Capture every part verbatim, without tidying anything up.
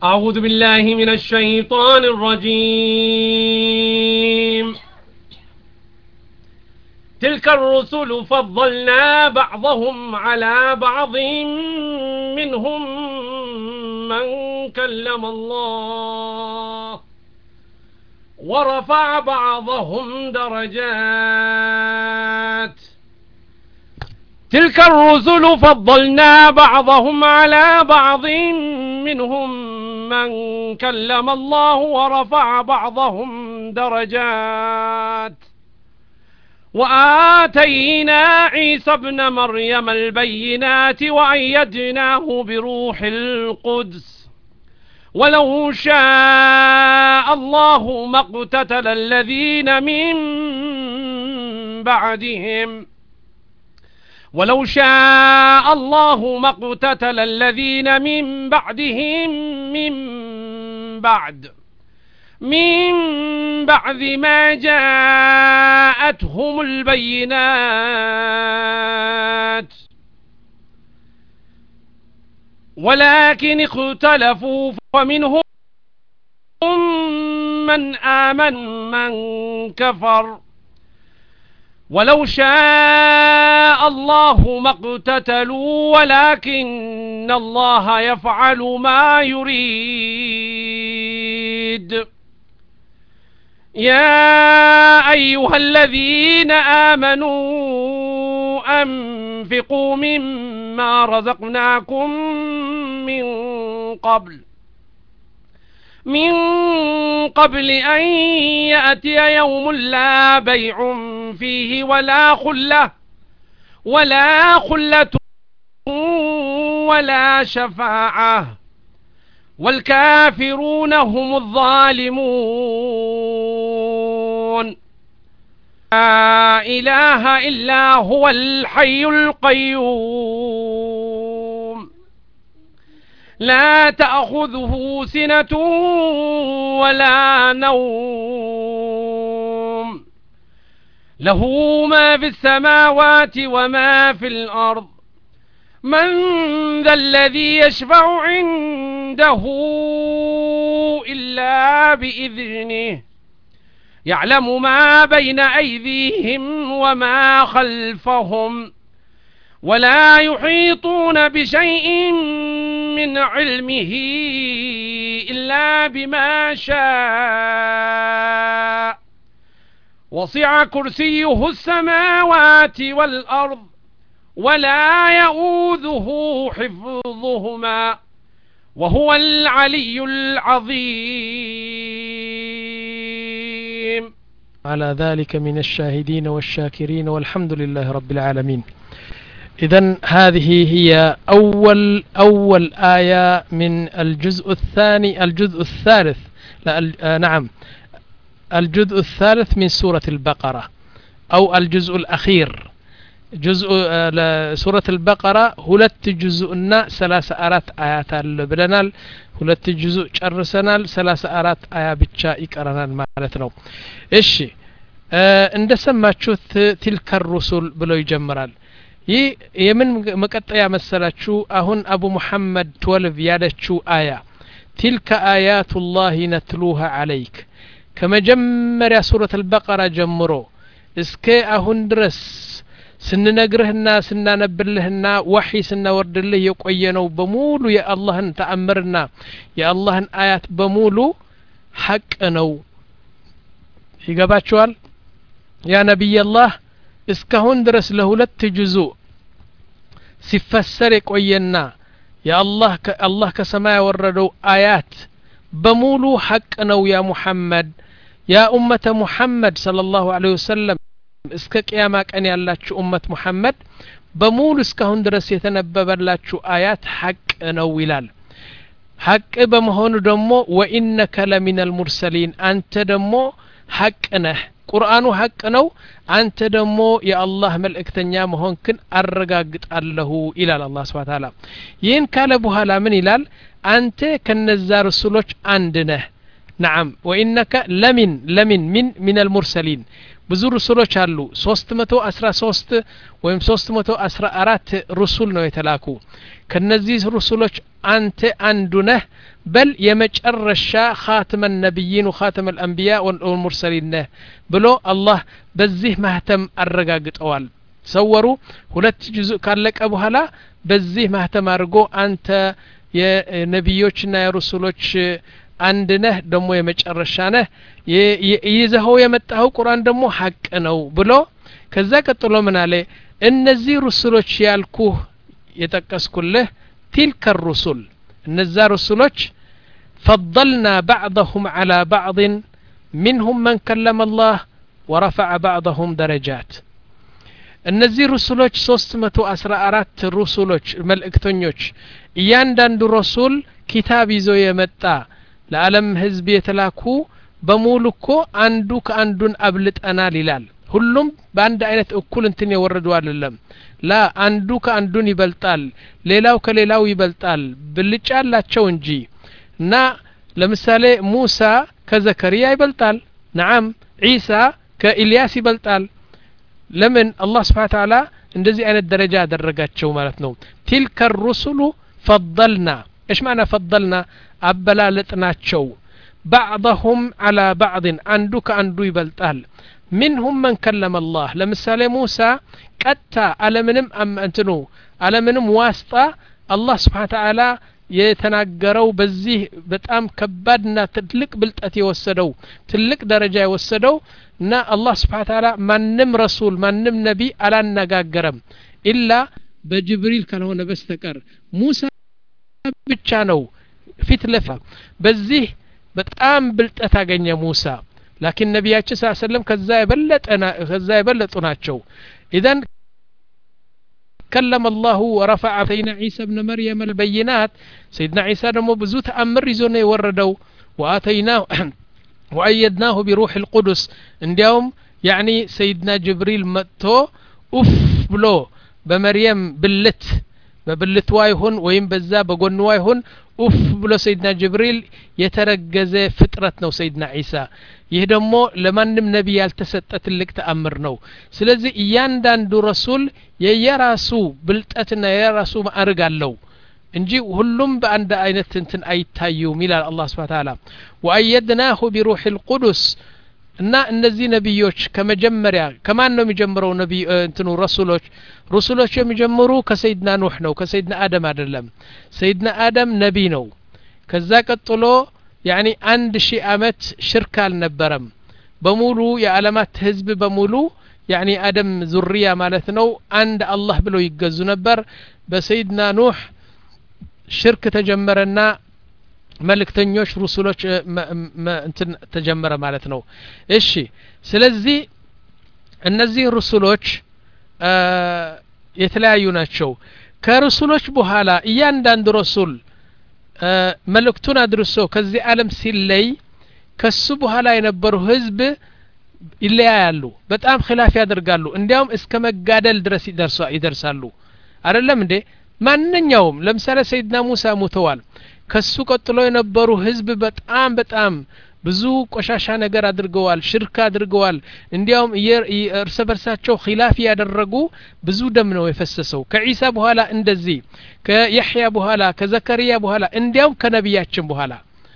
أعوذ بالله من الشيطان الرجيم. تلك الرسل فضلنا بعضهم على بعض منهم من كلم الله ورفع بعضهم درجات. تلك الرسل فضلنا بعضهم على بعض منهم من كلم الله ورفع بعضهم درجات. وآتينا عيسى ابن مريم البينات وأيدناه بروح القدس ولو شاء الله ما اقتتل الذين من بعدهم ولو شاء الله ما اقتتل الذين من بعدهم من بعد من بعد ما جاءتهم البينات ولكن اختلفوا فمنهم من آمن من كفر ولو شاء الله ما اقتتلوا ولكن الله يفعل ما يريد. يا أيها الذين آمنوا أنفقوا مما رزقناكم من قبل من قبل أن يأتي يوم لا بيع فيه ولا خلة ولا خلة ولا شفاعة والكافرون هم الظالمون. لا إله إلا هو الحي القيوم لا تأخذه سنة ولا نوم له ما في السماوات وما في الأرض. من ذا الذي يشفع عنده إلا بإذنه يعلم ما بين أيديهم وما خلفهم ولا يحيطون بشيء من علمه إلا بما شاء وسع كرسيه السماوات والأرض ولا يؤوده حفظهما وهو العلي العظيم. على ذلك من الشاهدين والشاكرين والحمد لله رب العالمين. إذن هذه هي أول أول آية من الجزء الثاني الجزء الثالث لا آه نعم الجزء الثالث من سورة البقرة أو الجزء الأخير. جزء آه سورة البقرة هلت جزءنا ثلاث آرات آيات بلنال هلت جزء شرسنال ثلاث آرات آية بتشا يقرنال معناتنا. إيش آه عند سمعتشوت تلك الرسل بلو يجمرال ይህ የምን መቀጠያ መሰላችሁ? አሁን አቡ መሐመድ ትወልቭ ያለችው አያ تلك آيات الله نتلوها عليك ከመጀመሪያ ሱረት አልበቀራ ጀምሮ እስከ አሁን ድረስ ስንነግርህና ስናነብልህና ወህይ ስናወርድልህ የቆየነው በሙሉ የአላህን ተአምርና የአላህን አያት በሙሉ ሐቅ ነው። ይገባችኋል? ያ ነብይ አላህ እስካሁን ድረስ ለሁለት ጁዙ ሲፈሰር የቆየና የአላህ ከአላህ ከሰማይ ያወረደው አያት በሙሉ ሐቅ ነው። ያ ሙሐመድ ያ ኡመተ ሙሐመድ ሰለላሁ ዐለይሂ ወሰለም እስከ ቂያማ ቀን ያላችሁ ኡመት ሙሐመድ በሙሉ እስካሁን ድረስ የተነበበላችሁ አያት ሐቅ ነው ይላል። ሐቅ በመሆኑ ደግሞ ወኢነከ ለሚነል ሙርሰሊን አንተ ደግሞ ሐቅ ነህ። ቁርአኑ ሐቅ ነው። አንተ ደግሞ የአላህ መልእክተኛ መሆንክን አረጋግጣለሁ ይላል አላህ ሱብሓነሁ ወተዓላ። ይህን ካለ በኋላ ምን ይላል? አንተ ከነዛ ረሱሎች አንድ ነህ። نعم وإنك لمن لمن من من المرسلين ብዙ ሩሱሎች አሉ ሶስት መቶ አስራ ሶስት ወይም ሶስት መቶ አስራ አራት ሩሱል ነው የተላኩ። ከነዚህ ሩሱሎች አንተ አንዱ ነህ بل يمجرش خاتم النبيين وخاتم الأنبياء والمرسلين بلو الله بزيه مهتم الرقاقت أوال تصوروا ሁለት ጁዙእ ካለቀ በኋላ በዚህ ማህተም አድርጎ አንተ የነቢዮችና የረሱሎች አንድ ነህ ደሞ የመጨረሻ ነህ ይዘኸው የመጣው ቁርአን ደሞ ሐቅ ነው ብሎ ከዛ ቀጥሎ ምን አለ እነዚህ ረሱሎች ያልኩ የጠቀስኩልህ تلك الرسل እነዛ ረሱሎች فضلنا بعضهم على بعض منهم من كلم الله ورفع بعضهم درجات እነዚህ ረሱሎች ሶስት መቶ አስራ አራት ረሱሎች መልእክተኞች እያንዳንዱ ረሱል ኪታብ ይዞ የመጣ ለዓለም ህዝብ የተላኩ በሙሉኮ አንዱ ከአንዱን አብልጠናል ይላል ሁሉም በአንድ አይነት እኩል እንትን የወረዱ አይደለም ላ አንዱ ከአንዱን ይበልጣል ሌላው ከሌላው ይበልጣል ብልጫላቸው እንጂ እና ለምሳሌ ሙሳ ከዘከሪያ ይበልጣል ነዓም ዒሳ ከኢልያስ ይበልጣል ለምን አላህ Subhanahu Wa Ta'ala እንደዚህ አይነት ደረጃ ያደረጋቸው ማለት ነው تلك الرسل فضلنا ايش معنى فضلنا አበላለጥናቸው بعضهم على بعض አንዱ ከአንዱ ይበልጣል منهم من كلم الله ለምሳሌ ሙሳ ቀጣ ዓለምንም እንትኑ ዓለምንም ዋስጣ አላህ Subhanahu Wa Ta'ala የተናገረው በዚህ በጣም ከባድና ትልቅ ብልጠት የወሰደው ትልቅ ደረጃ የወሰደው እና አላህ Subhanahu Wa Ta'ala ማንም ረሱል ማንም ነቢ አላነጋገረም ኢላ በጅብሪል ካልሆነ በስተቀር ሙሳ ብቻ ነው ፊት ለፊት በዚህ በጣም ብልጠት አገኘ ሙሳ لكن ነቢያችን ሰለላሁ ዐለይሂ ወሰለም ከዛ የበለጠና ከዛ የበለጡ ናቸው ኢذن كلم الله ورفع سيدنا عيسى ابن مريم البينات سيدنا عيسى دمو بزو تأمر يزونه يوردو وآتيناه وأيدناه بروح القدس انديهم يعني سيدنا جبريل متو أف بلو بمريم بلت ببلت وايهن ويم بزا بقون وايهن أف بلو سيدنا جبريل يترجز فترتنا وسيدنا عيسى يهدمو لمنم نبي يالتسطت لك تأمر نو سلازي يانداندو رسول የየራሱ ብልጠትና የራሱ ማዕረግ አለው እንጂ ሁሉም በአንድ አይነት እንትን አይታዩም ይላል አላህ Subhanahu Wa Ta'ala وأيدناه بروح القدس እና እነዚህ ነብዮች ከመጀመሪያ ከማን ነው የሚጀምረው ነብይ እንትኑ ረሱሎች ረሱሎች የሚጀምሩ ከሰይድና ኑህ ነው ከሰይድና አደም አይደለም ሰይድና አደም ነቢ ነው ከዛ ቀጥሎ يعني አንድ ሺህ አመት ሽርክ አልነበረም በሙሉ የዓለማት ህዝብ በሙሉ يعني آدم ذرية مالتنو عند الله بلو يجزو نبر بسيدنا نوح شرك تجمرنا ملك تنيوش رسولوش ما, ما انتن تجمر مالتنو إيشي سلزي النزي رسولوش آه يتلاعيونا شو كرسولوش بحالا إيان داند رسول آه ملكتنا درسو كزي عالم سيلي كسو بحالا ينبرو حزب ይለያያሉ በጣም ኺላፍ ያደርጋሉ እንዲያውም እስከ መጋደል ድረስ ይደርሱ ይደርሳሉ አይደለም እንዴ ማንኛውም ለምሳሌ ሰይድና ሙሳ ሞተዋል ከሱ ቀጥሎ የነበሩ ህዝብ በጣም በጣም ብዙ ቆሻሻ ነገር አድርገዋል ሽርክ አድርገዋል እንዲያውም እርስ በርሳቸው ኺላፍ ያደረጉ ብዙ ደም ነው የፈሰሰው ከኢሳ በኋላ እንደዚህ ከየህያ በኋላ ከዘከሪያ በኋላ እንዲያውም ከነቢያችን በኋላ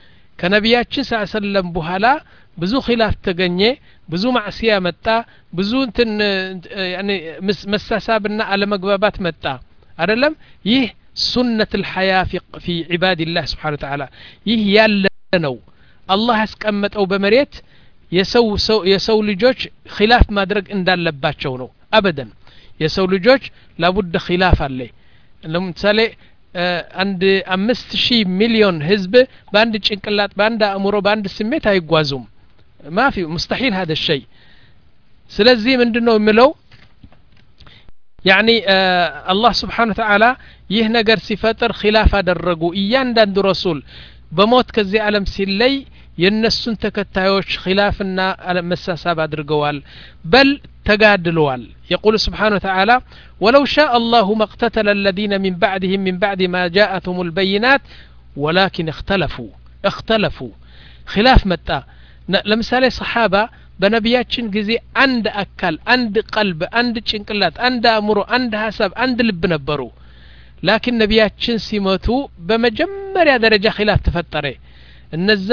ከነቢያችን ሰለላሁ ዐለይሂ ወሰለም በኋላ ብዙ ኺላፍ ተገኘ ብዙ ማዕሲያ መጣ ብዙ እንትን يعني መሳሳብና አለመግባባት መጣ አይደለም ይህ ሱነቱ الحياه في في عباد الله سبحانه وتعالى ይህ ያለ ነው አላህ ያስቀመጠው በመሬት የሰው የሰው ልጆች ኺላፍ ማድረግ እንዳለባቸው ነው አበደን የሰው ልጆች لابد ኺላፍ አለ ለምሳሌ አንድ አምስት ሺህ ሚሊዮን ህዝብ በአንድ ጭንቅላት በአንድ አእምሮ በአንድ ስሜት አይጓዙም ما في مستحيل هذا الشيء سلازي من دنو ملو يعني آه الله سبحانه وتعالى يهنا قر سفاتر خلافة درقو إيان دان دو رسول بموت كزي عالم سيلي ينسون تكتايوش خلافنا على مساسا بادرقوال بل تقادلوال يقول سبحانه وتعالى ولو شاء الله ما اقتتل الذين من بعدهم من بعد ما جاءتهم البينات ولكن اختلفوا اختلفوا خلاف متى ለምሳሌ ሰሃባ በነቢያችን ጊዜ አንድ አካል አንድ ቀልብ አንድ ጭንቅላት አንድ አእምሮ አንድ ሐሳብ አንድ ልብ ነበሩ لكن ነቢያችን ሲሞቱ በመጀመሪያ ደረጃ ኺላፍ ተፈጠረ እነዛ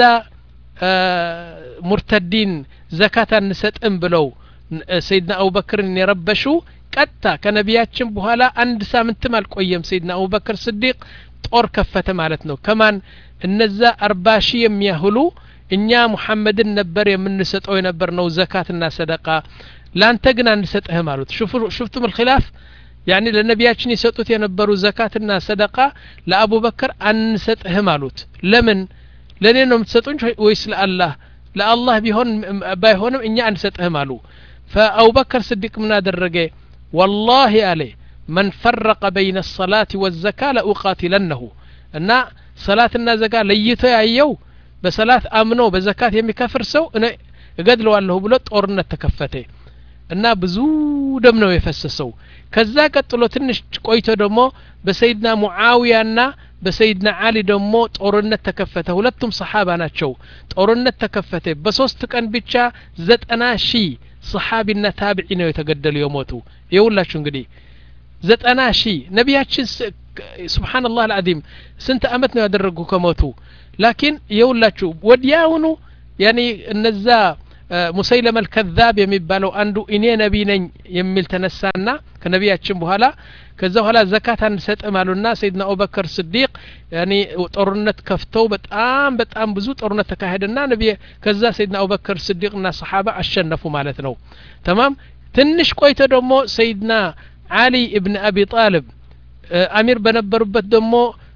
ሙርተዲን ዘካት አንሰጥም ብለው ሰይድና አቡበክርን የረበሹ ቀጣ ከነቢያችን በኋላ አንድ ሳምንትም አልቆየም ሰይድና አቡበክር ስዲቅ ጦር ከፈተ ማለት ነው ከማን እነዛ አርባ ሺህ የሚያህሉ እኛ ሙሐመድን ነበር የምንሰጠው የነበርነው ዘካትና ሰደቃ ላንተ ግን አንሰጥህ ማለት شوفوا شفتم الخلاف يعني ለነቢያችን ይሰጡት የነበሩ ዘካትና ሰደቃ ለአቡበክር አንሰጥህ ማለት ለምን ለኔ ነው የምትሰጡኝ ወይስ ለአላህ ለአላህ ቢሆን ባይሆንም እኛ አንሰጥህ ማለት فأبو بكر صديق من أدرجه والله عليه من فرق بين الصلاة والزكاة لأقاتلنه أن صلاة الزكاة ليته أيو بصلاة أمنه بزكاة يمي كفر سو أنا قد لو الله بلوت أورنا تكفته أن بزو دمنه يفسسو كذا قتلوا تنش قويته دمو بسيدنا معاوية أن بسيدنا علي دمو أورنا تكفته ولتم صحابة ناتشو أورنا تكفته بسوست كان بيتشا زت أنا شي صحابينا تابعين يتقدلوا يموتوا يقول እንግዲህ ዘጠና ሺህ ነቢያችን سبحان الله العظيم ስንት አመት ነው ያደረጉ ከሞቱ لكن يقولላችሁ ወዲያውኑ يعني እነዛ ሙሰይለመ الكذاب የሚባለው አንዱ እኔ ነቢ ነኝ የሚል ተነሳና ከነቢያችን በኋላ ከዛ በኋላ ዘካት አንሰጥም አሉና ሰይድና አቡበክር ስዲቅ يعني ጦርነት ከፍተው በጣም በጣም ብዙ ጦርነት ተካሄደና ነብይ ከዛ ሰይድና አቡበክር ስዲቅና ሰሃባ አሸነፉ ማለት ነው تمام ትንሽ ቆይቶ ደግሞ ሰይድና አሊ ኢብኑ አቢ ጣሊብ አሚር በነበሩበት ደግሞ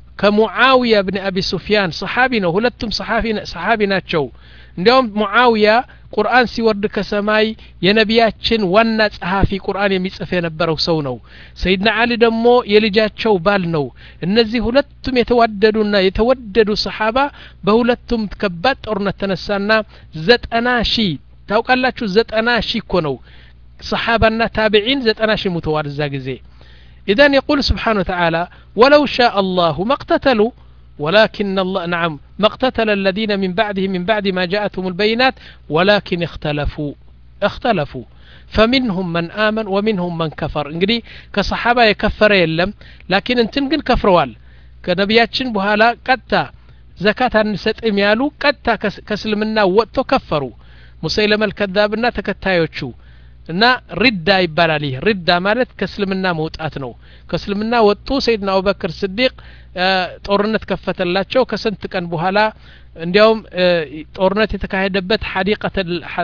ከሙዓዊያ ኢብኑ አቢ ሱፊያን ሰሃቢ ነው ሁለቱም ሰሃቢ ሰሃቢ ናቸው እንዲያውም ሙዓዊያ ቁርአን ሲወርድ ከሰማይ የነቢያችን ዋና ጸሐፊ ቁርአን የሚጽፍ የነበረው ሰው ነው ሰይድና አሊ ደግሞ የልጃቸው ባል ነው እነዚህ ሁለቱም የተዋደዱና የተወደዱ ሰሃባ በሁለቱም ከባድ ጦርነት ተነሳና ዘጠና ሺህ ታውቃላችሁ ዘጠና ሺህ እኮ ነው ሰሃባና ታቢዒን ዘጠና ሺህ ሙተዋል እዛ ጊዜ إذن يقول سبحانه وتعالى ولو شاء الله ما اقتتلوا ولكن الله نعم ما اقتتل الذين من بعدهم من بعد ما جاءتهم البينات ولكن اختلفوا اختلفوا فمنهم من آمن ومنهم من كفر انجدي كصحابة يكفر يلم لكن انتن قل كفروال كنبياتشن بهالا قدتا زكاة النساء يالو قدتا كسلمنا وقتو كفروا مسيلم الكذابنا تكتايوشو እና ሪዳ ይባላል ይሄ ሪዳ ማለት ከስልምና መውጣት ነው ከስልምና ወጡ ሰይድና አቡበክር ስዲቅ ጦርነት ከፈተላቸው ከስንት ቀን በኋላ እንዲያውም ጦርነት የተካሄደበት ሐዲቀተ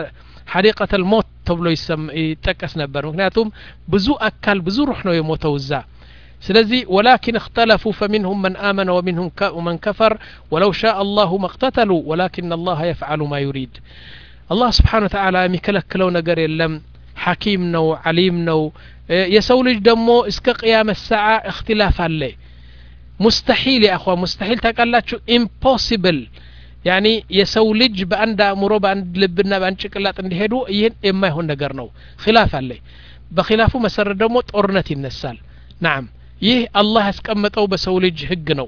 ሐዲቀተ الموت ተብሎ ይጠቀስ ነበር ምክንያቱም ብዙ አካል ብዙ ሩህ ነው የሞተው እዛ ስለዚህ ولكن اختلفوا فمنهم من آمن ومنهم من كفر ولو شاء الله ما اقتتلوا ولكن الله يفعل ما يريد الله سبحانه وتعالى የሚከለክለው ነገር የለም حكيم نو عليم نو يسولج دمو اسك قيام الساعة اختلاف عليه مستحيل يا أخوة مستحيل تقلاتشو impossible يعني يسولج بأند أمره بأند لبنا بأند شكلات اندهدو يهن إما يهون نقر نو خلاف عليه بخلافه مسر دمو تورنة النسال نعم يه الله اسكمتو بسولج هق نو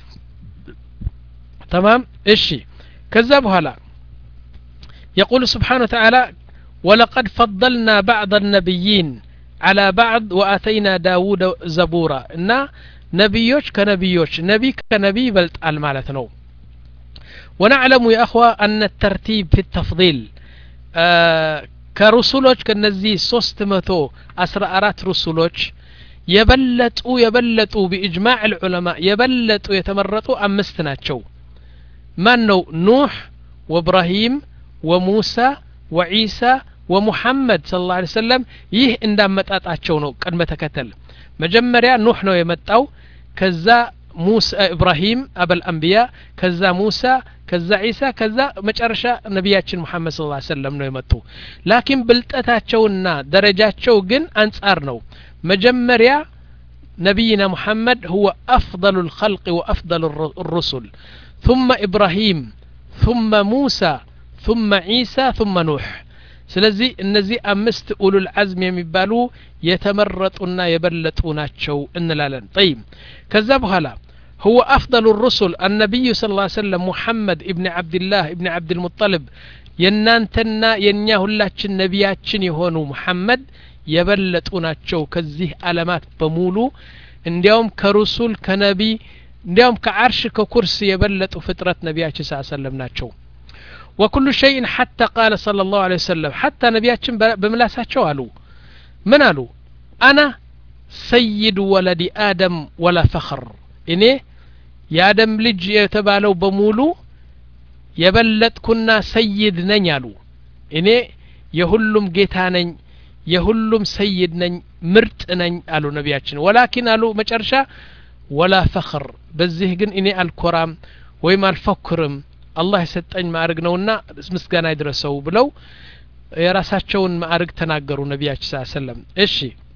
تمام اشي كذبها لا يقول سبحانه وتعالى ولقد فضلنا بعض النبيين على بعض وآتينا داود زبورا إن نبيوش كنبيوش نبي كنبي بلت المالتنو ونعلم يا أخوة أن الترتيب في التفضيل آه كرسولوش كنزي سوستمتو أسرارات رسولوش يبلتوا يبلتوا بإجماع العلماء يبلتوا يتمرطوا أمستناتشو من نو نوح وإبراهيم وموسى وعيسى ومحمد صلى الله عليه وسلم يه اندام متاتاچو ነው ቀድመ ተከተል መጀመሪያ ኑህ ነው የመጣው ከዛ موسى ابراهيم ابو الانبياء ከዛ موسى ከዛ عيسى ከዛ መጨረሻ ነብያችን محمد صلى الله عليه وسلم ነው የመጡ ላኪን ብልጠታቸውና ደረጃቸው ግን አንጻር ነው መጀመሪያ نبينا محمد هو افضل الخلق وافضل الرسل ثم ابراهيم ثم موسى ثم عيسى ثم نوح ስለዚህ እነዚህ አምስት ኡሉል አዝም የሚባሉ የተመረጡና የበለጡናቸው እንላለን طيب ከዛ በኋላ هو افضل الرسل النبي صلى الله عليه وسلم محمد ابن عبد الله ابن عبد المطلب የናንተና የኛ ሁላችን ነቢያችን የሆኑ محمد የበለጡናቸው ከዚህ ዓለማት በሙሉ እንዲያውም ከሩሱል ከነቢ እንዲያውም ከዓርሽ ከኩርሲ የበለጡ ፍጥረት ነቢያችን ሰለላሁ ዐለይሂ ወሰለም ናቸው وكل شيء حتى قال صلى الله عليه وسلم حتى ነቢያችን በምላሳቸው አሉ ምን አሉ انا سيد ولد آدم ولا فخر እኔ የአደም ልጅ የተባለው በሙሉ የበለጥኩና ሰይድ ነኝ አሉ እኔ የሁሉም ጌታ ነኝ የሁሉም ሰይድ ነኝ ምርጥ ነኝ አሉ ነቢያችን ወላኪን አሉ መጨረሻ ولا فخر በዚህ ግን እኔ አልኮራም ወይም አልፈክርም አላህ የሰጠኝ ማዕረግ ነውና ምስጋና ይድረሰው ብለው የራሳቸውን ማዕረግ ተናገሩ ነቢያችን ሰለላሁ ዐለይሂ ወሰለም እሺ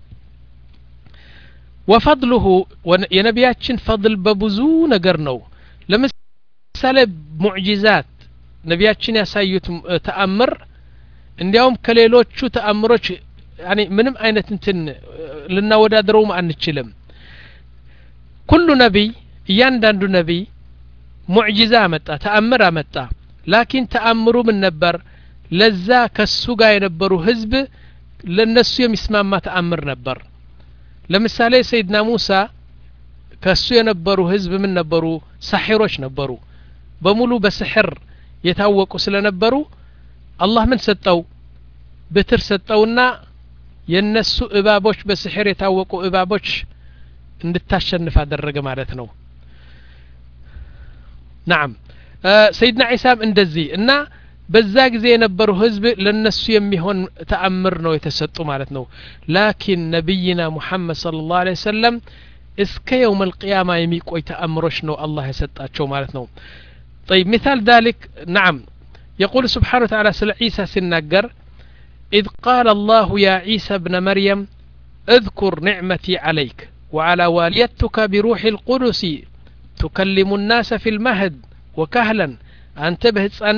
وفضله የነቢያችን فضل በብዙ ነገር ነው ለምሳሌ ሙዕጂዛት ነቢያችን ያሳዩት ተአምር እንዲያውም ከሌሎቹ ተአምሮች ያኒ ምንም አይነት እንትን ልናወዳድረው አንችልም كل نبي እያንዳንዱ ነብይ ሙዕጂዛ አመጣ ተአምር አመጣ ላኪን ተአምሩ ምን ነበር ለዛ ከሱ ጋር የነበሩ ህዝብ ለነሱ የሚስማማ ተአምር ነበር ለምሳሌ ሰይድና ሙሳ ከሱ የነበሩ ህዝብ ምን ነበሩ ሳሒሮች ነበሩ በሙሉ በስሕር የታወቁ ስለነበሩ አላህ ምን ሰጠው በትር ሰጠውና የነሱ እባቦች በስሕር የታወቁ እባቦች እንድታሸንፍ አደረገ ማለት ነው نعم سيدنا عيسى እንደዚህ እና በዛ ጊዜ የነበሩ ህዝብ ለነሱ የሚሆን ተአምር ነው የተሰጡ ማለት ነው ላኪን ነብይና ሙሐመድ ሰለላሁ ዐለይሂ ወሰለም እስከ يوم القيامه የሚቆይ ተአምሮች ነው አላህ የሰጣቸው ማለት ነው طيب مثال ذلك نعم يقول سبحانه وتعالى سل عيسى سننجر إذ قال الله يا عيسى ابن مريم اذكر نعمتي عليك وعلى والدتك بروح القدس تكلم الناس في المهد وكهلا انتبه تصن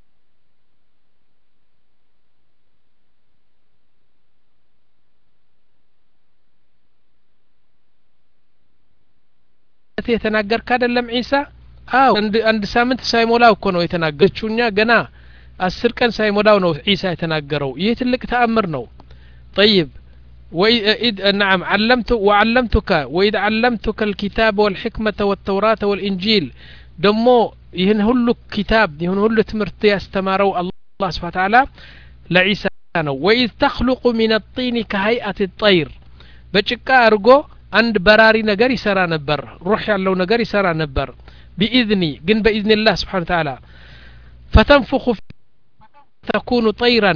የተናገርክ አይደለም ዒሳ አው አንድ ሳምንት ሳይሞላው እኮ ነው የተናገረችውኛ ገና አስር ቀን ሳይሞላው ነው ዒሳ የተናገረው ይህ ትልቅ ተአምር ነው طيب وإذ نعم علمت وعلمتك وإذ علمتك الكتاب والحكمة والتوراة والإنجيل دمو يهن هلو كتاب يهن هلو تمرت يستمروا الله سبحانه وتعالى لعيسى وإذ تخلق من الطين كهيئة الطير بچكا أرغو عند براري نجار يسرى نبر روح يالله نجار يسرى نبر بإذني جن بإذن الله سبحانه وتعالى فتنفخ تكون طيرا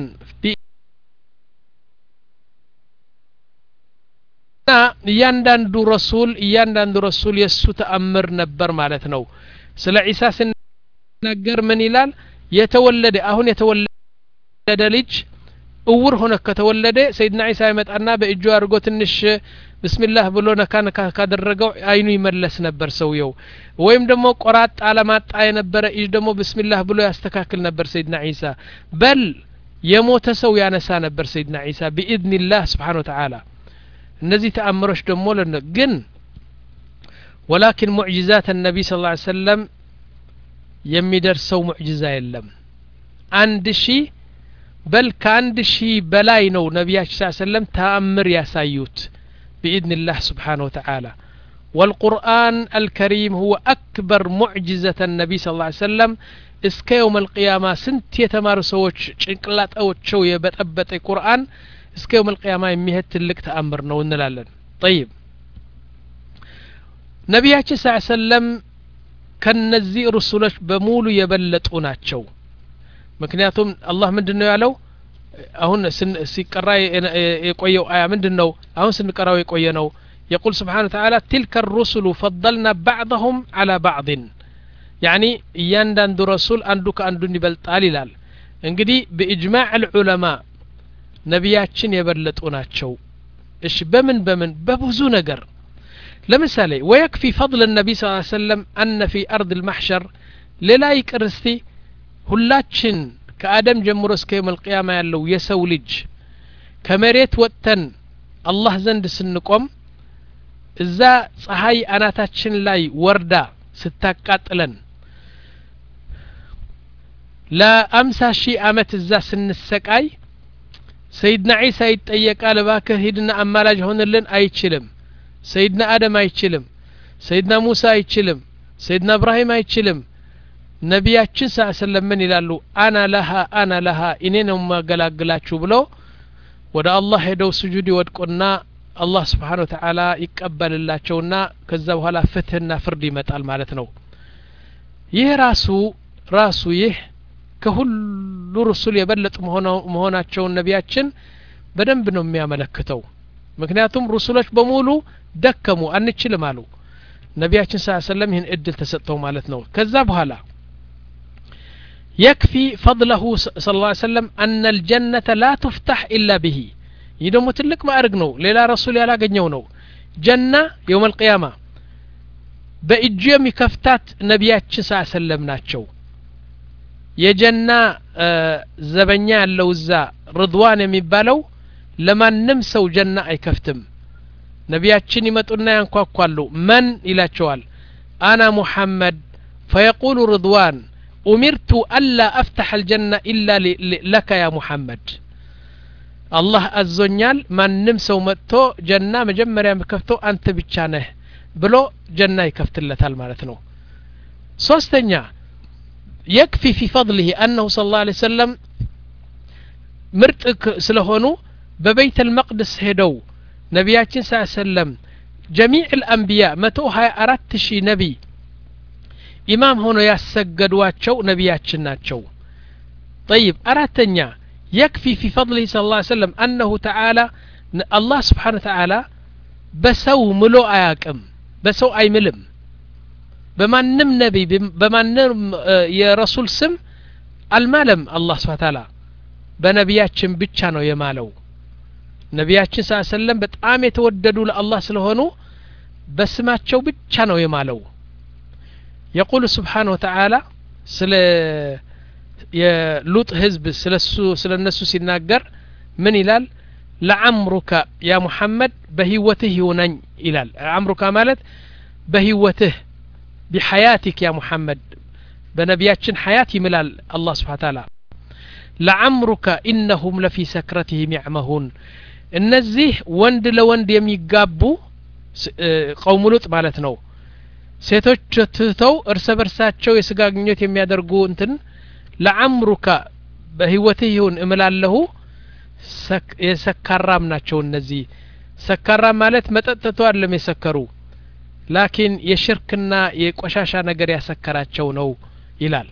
እያንዳንዱ ረሱል እያንዳንዱ ረሱል የሱ ተአምር ነበር ማለት ነው ስለ ዒሳ ሲናገር ምን ይላል የተወለደ አሁን የተወለደ ልጅ እውር ሆነ ከተወለደ ሰይድና ዒሳ ይመጣና በእጁ አርጎ ትንሽ ብስሚላህ ብሎ ነካን ካደረገው አይኑ ይመለስ ነበር ሰውየው ወይም ደግሞ ቆራጥ አለማጣ የነበረ እጅ ደግሞ ብስሚላህ ብሎ ያስተካክል ነበር ሰይድና ዒሳ በል የሞተ ሰው ያነሳ ነበር ሰይድና ዒሳ بإذن سبحانه وتعالى እነዚህ ተአምሮች ደግሞ ግን ولكن معجزات النبي صلى الله عليه وسلم የሚደርሰው ሙዕጂዛ የለም አንድ ሺ በል ከአንድ ሺ በላይ ነው ነብያችን ሰለላሁ ዐለይሂ ወሰለም ተአምር ያሳዩት بإذن الله سبحانه وتعالى والقرآن الكريم هو أكبر معجزة النبي صلى الله عليه وسلم እስከ يوم القيامة ስንት የተማሩ ሰዎች ጭንቅላታቸው የበጠበጠ ቁርአን እስከ يوم القيامة የሚሄድ ትልቅ ተአምር ነው እንላለን طيب ነብያችን ሰለላሁ ዐለይሂ ወሰለም ከነዚህ ሩሱሎች በሙሉ የበለጡ ናቸው ምክንያቱም አላህ ምንድነው ያለው አሁን ሲቀራ የቆየው አያ ምንድነው አሁን ስንቀራው የቆየነው يقول سبحانه وتعالى تلك الرسل فضلنا بعضهم على بعض يعني እያንዳንዱ ረሱል አንዱ ከአንዱ ይበልጣል ይላል እንግዲህ በኢጅማዕ العلماء ነብያችን የበለጡ ናቸው እሺ በምን በምን በብዙ ነገር ለምሳሌ ويكفي فضل النبي صلى الله عليه وسلم أن في أرض المحشر ሌላ ይቅርስቲ ሁላችን ከአደም ጀምሮ እስከ يوم القيامة ያለው የሰው ልጅ ከመሬት ወጥተን አላህ ዘንድ ስንቆም እዛ ፀሐይ አናታችን ላይ ወርዳ ስታቃጥለን ለአምሳ ሺህ ዓመት እዛ ስንሰቃይ ሰይድና ዒሳ ይጠየቃል ባከ ሂድና አማላጅ ሆነልን አይችልም سيدنا آدم አይችልም سيدنا موسى አይችልም سيدنا إبراهيم አይችልም ነቢያችን ሰለላሁ ምን ይላሉ አና ለሃ አና ለሃ እኔ ነው ማገላግላችሁ ብለው ወደ አላህ ሄደው ስጁድ ይወድቁና አላህ Subhanahu Wa Ta'ala ይቀበልላቸውና ከዛ በኋላ ፍትህና ፍርድ ይመጣል ማለት ነው ይህ ራሱ ራሱ ይህ ከሁሉ ረሱል የበለጡ መሆናቸው ነቢያችን በደንብ ነው የሚያመለክተው ምክንያቱም ረሱሎች በሙሉ ደከሙ አንችልም አሉ ነቢያችን ሰለላሁ ዐለይሂ ወሰለም ይህን እድል ተሰጠው ማለት ነው ከዛ በኋላ يكفي فضله صلى الله عليه وسلم أن الجنة لا تفتح إلا به يدوم تلك ما أرقنو ليلا رسول يلا قنيونو جنة يوم القيامة بإجيوم كفتات نبيات صلى الله عليه وسلم ناتشو يجنة آه زبنيا اللوزا رضوان يمبالو لما نمسو جنة أي كفتم نبياتشني متقولنا ينقوقوا من إلى شوال أنا محمد فيقول رضوان أمرت ألا أفتح الجنة إلا لك يا محمد الله الزنيال من نمسو متو جنة مجمّر يمكفتو أنت بتشانه بلو جنة يكفت الله تعالى مالتنو سوستنيا يكفي في فضله أنه صلى الله عليه وسلم مرتك سلهونو ببيت المقدس هدو نبياتين صلى الله عليه وسلم جميع الأنبياء متو هاي أردتشي نبي إمام هنا يسجدواتشو نبياتشن ناتشو طيب أردتنيا يكفي في فضله صلى الله عليه وسلم أنه تعالى الله سبحانه وتعالى بسو ملو آياكم بسو أي ملم بما نم نبي بما نم يا رسول سم المالم الله سبحانه وتعالى بنبياتشن بتشانو يمالو نبياتشن صلى الله عليه وسلم بتعام يتوددوا لله سلهونو بسماتشو بتشانو يمالو يقول سبحانه وتعالى سل يلوط حزب سلسو سلنسو سيناجر من إلال لعمرك يا محمد بهوته ونن إلال عمرك مالت بهوته بحياتك يا محمد بنبياتشن حياتي ملال الله سبحانه وتعالى لعمرك إنهم لفي سكرتهم يعمهون النزيه وند لوند يميقابو قوم لوط مالتنو ሴቶች ትተው እርስ በርሳቸው የስጋ ግንኙነት የሚያደርጉ እንትን ለዓምሩካ በህይወትህ ይሁን እምላለሁ የሰካራም ናቸው እነዚህ ሰካራም ማለት መጠጥተው አይደለም የሰከሩ ላኪን የሽርክና የቆሻሻ ነገር ያሰከራቸው ነው ይላል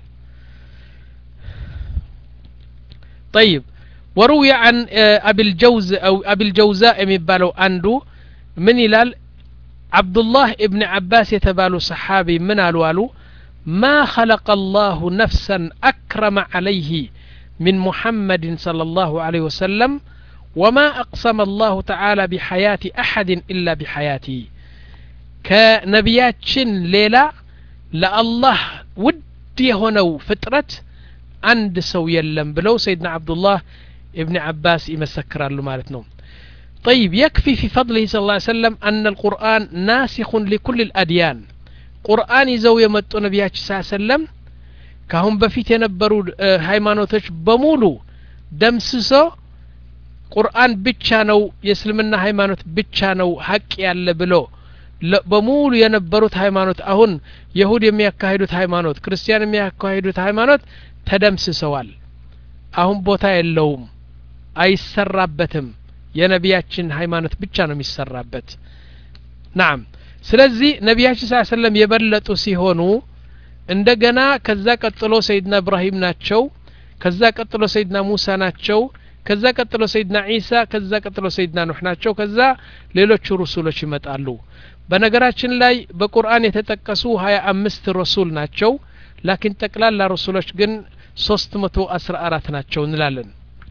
طيب وروي عن ابي الجوز او ابي الجوزاء የሚባለው አንዱ ምን ይላል عبد الله ابن عباس يتبالو صحابي من الوالو ما خلق الله نفسا أكرم عليه من محمد صلى الله عليه وسلم وما أقسم الله تعالى بحياة أحد إلا بحياته كنبياتشن ليلة لالله ودي هنا فترة عند سويا لم بلو سيدنا عبد الله ابن عباس يمسكر له مالتنا طيب يكفي في فضله صلى الله عليه وسلم أن القرآن ناسخ لكل الأديان قرآن يزو يمتو نبياتش صلى الله عليه وسلم كهم بفيت ينبروا هايمانوتش بمولو دمسسو قرآن بتشانو يسلمنا هايمانوت بتشانو حق يالا بلو بمولو ينبروت هايمانوت أهون يهود يميكاهدوت هايمانوت كريستيان يميكاهدوت هايمانوت تدمسسوال أهون بوتا يلوم أي سرابتهم የነቢያችን ሃይማኖት ብቻ ነው የሚሰራበት نعم ስለዚህ ነቢያችን ሰለላሁ ዐለይሂ ወሰለም የበለጡ ሲሆኑ እንደገና ከዛ ቀጥሎ ሰይድና ኢብራሂም ናቸው ከዛ ቀጥሎ ሰይድና ሙሳ ናቸው ከዛ ቀጥሎ ሰይድና ኢሳ ከዛ ቀጥሎ ሰይድና ኑህ ናቸው ከዛ ሌሎች ረሱሎች ይመጣሉ በነገራችን ላይ በቁርአን የተጠቀሱ ሃያ አምስት ረሱል ናቸው ላኪን ጠቅላላ ረሱሎች ግን ሶስት መቶ አስራ አራት ናቸው እንላለን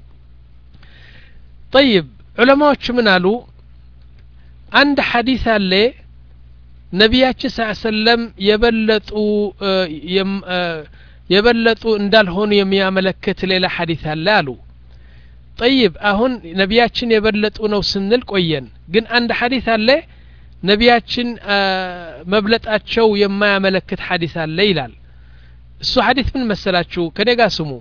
طيب علماء من قالوا عند حديث اللي نبياتش صلى الله عليه وسلم يبلطوا يبلطوا اندال هون يمياملكت ليله حديث اللي قالوا طيب اهون نبياتشن يبلطوا ነው ስንል ቆየን ግን አንድ حديث አለ ነቢያችን መብለጣቸው የማያመለክት حديث አለ ይላል እሱ حديث ምን መሰላችሁ ከደጋ ስሙ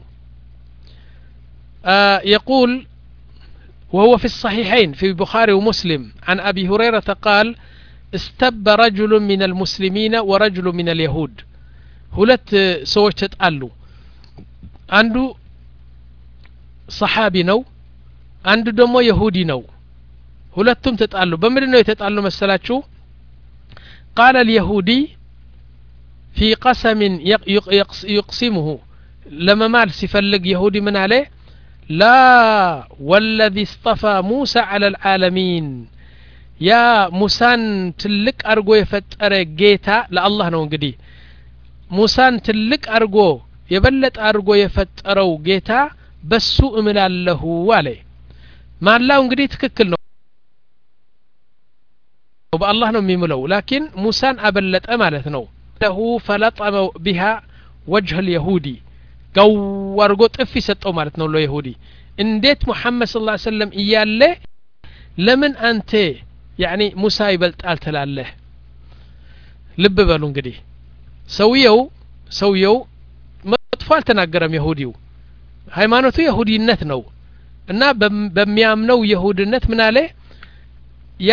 يقول وهو في الصحيحين في البخاري ومسلم عن أبي هريرة قال استب رجل من المسلمين ورجل من اليهود ሁለት ሰዎች ተጣሉ አንዱ ሰሃቢ ነው አንዱ ደግሞ ይሁዲ ነው ሁለቱም ተጣሉ በምንድን ነው የተጣሉ መሰላችሁ قال اليهودي في قسم يقسمه لما مال سيفلق يهودي من عليه لا والذي اصطفى موسى على العالمين يا موسى تلك أرجو يفتر جيتا لا الله نو انقدي موسى تلك أرجو يبلت أرجو يفترو جيتا بسوء من الله عليه ما الله انقدي تككل نو وبالله نو ميملو لكن موسى أبلت أمانة نو له فلطم بها وجه اليهودي قو ورقو طفي سطو مالتنا لو يهودي انديت محمد صلى الله عليه وسلم اياله لمن انت يعني موسى يبلط التلاله لب بلو انغدي سويو سويو مطفال تناغرم يهوديو ሃይማኖቱ ይሁዲነት ነው እና በሚያምነው ይሁዲነት ምን አለ ያ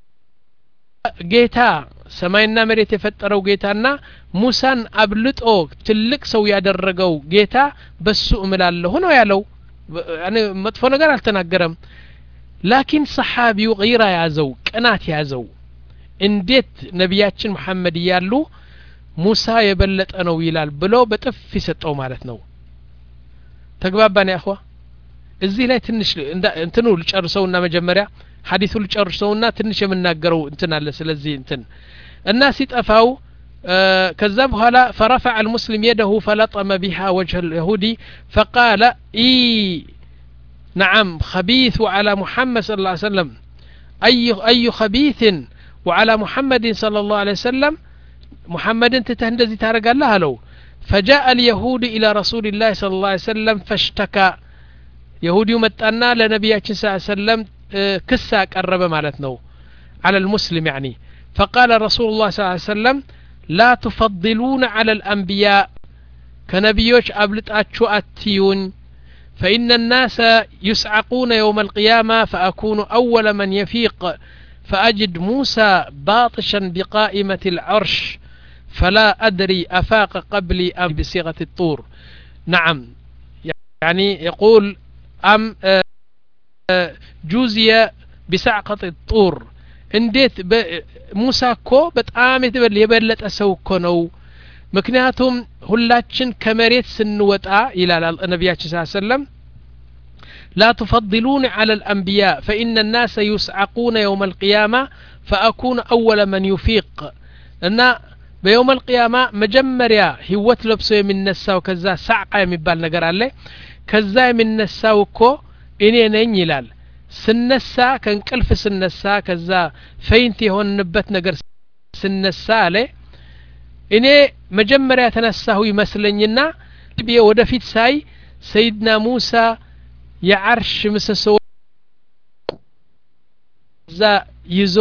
ጌታ ሰማይና መሬት የፈጠረው ጌታና ሙሳን አብልጦ ትልቅ ሰው ያደረገው ጌታ በሱ እምላለሁ ነው ያለው ያኔ መጥፎ ነገር አልተናገረም ላኪን ሰሃቢው غيራ ያዘው ቅናት ያዘው እንዴት ነብያችን መሐመድ ያሉ ሙሳ የበለጠ ነው ይላል ብሎ በጥፍ ይሰጠው ማለት ነው ተግባባን ያ اخوا እዚህ ላይ ትንሽ እንትኑ ልጨርሰውና መጀመሪያ ሐዲሱ ልጨርሰውና ትንሽ የምናገረው እንትን አለ ስለዚህ እንትን الناس طفاو آه كذا بحالا فرفع المسلم يده فلطم بها وجه اليهودي فقال اي نعم خبيث على محمد صلى الله عليه وسلم اي اي خبيث وعلى محمد صلى الله عليه وسلم محمد انت تهندزي تارق الله له فجاء اليهود الى رسول الله صلى الله عليه وسلم فاشتكى يهودي متانا لنبياتنا صلى الله عليه وسلم آه كسا قرب معناتنو على المسلم يعني فقال رسول الله صلى الله عليه وسلم لا تفضلون على الأنبياء كنبيوش أبلتاتشو أتيون فإن الناس يسعقون يوم القيامة فأكون أول من يفيق فأجد موسى باطشا بقائمة العرش فلا أدري أفاق قبلي أم بصيغة الطور نعم يعني يقول أم جوزي بسعقة الطور እንዴት ሙሳ እኮ በጣም የበለጠ ሰው እኮ ነው ምክንያቱም ሁላችን ከመሬት ስንወጣ ይላል ነብያችን ሰለላሁ ዐለይሂ ወሰለም لا تفضلون على الأنبياء فإن الناس يسعقون يوم القيامة فأكون أول من يفيق أن بيوم القيامة مجمريا هوت لبسو من النساء وكذا سعقا يمبال نقر عليه كذا من النساء وكو إني نين يلال ስነሳ ከንቅልፍ ስነሳ ከዛ ፈይንት የሆነበት ነገር ስነሳ አለ እኔ መጀመሪያ ተነሳሁ ይመስለኝና ወደፊት ሳይ ሰይድና ሙሳ የዓርሽ ምሰሶ ዛ ይዞ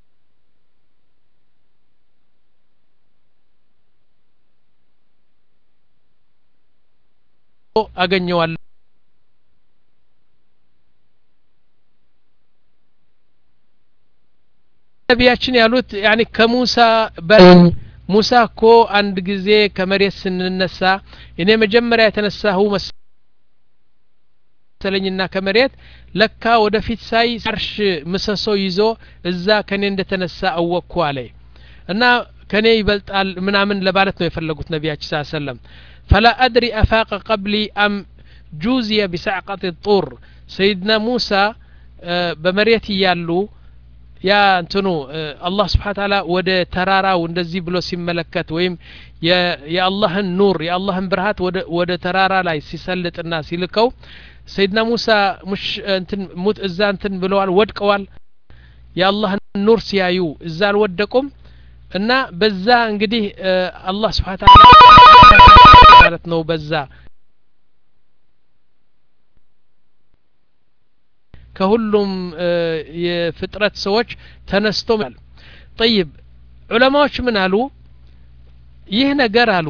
አገኘዋለሁ ነብያችን ያሉት ያኒ ከሙሳ ሙሳ እኮ አንድ ጊዜ ከመሬት ስንነሳ እኔ መጀመሪያ የተነሳሁ መሰለኝና ከመሬት ለካ ወደፊት ሳይ አርሽ ምሰሶ ይዞ እዛ ከኔ እንደተነሳ አወቅኩ አለ እና ከኔ ይበልጣል ምናምን ለባለት ነው የፈለጉት ነብያችን ሰለላሁ ዐለይሂ ወሰለም فلا أدري أفاق قبلي أم جوزي بسعقة الطور سيدنا موسى بمريت يالو ያ እንትኑ አላህ Subhanahu Wa Ta'ala ወደ ተራራው እንደዚህ ብሎ ሲመለከት ወይም የአላህን ኑር የአላህን ብርሃት ወደ ወደ ተራራ ላይ ሲሰልጥና ሲልከው ሰይድና ሙሳ ሙሽ እንትን ሙት እዛ እንትን ብለዋል ወድቀዋል የአላህን ኑር ሲያዩ እዛ አልወደቁም እና በዛ እንግዲህ አላህ Subhanahu Wa Ta'ala ማለት ነው በዛ كهلهم የፍጥረት ሰዎች ተነስቶ ማለት طيب ዑለማዎች ምን አሉ ይህ ነገር አሉ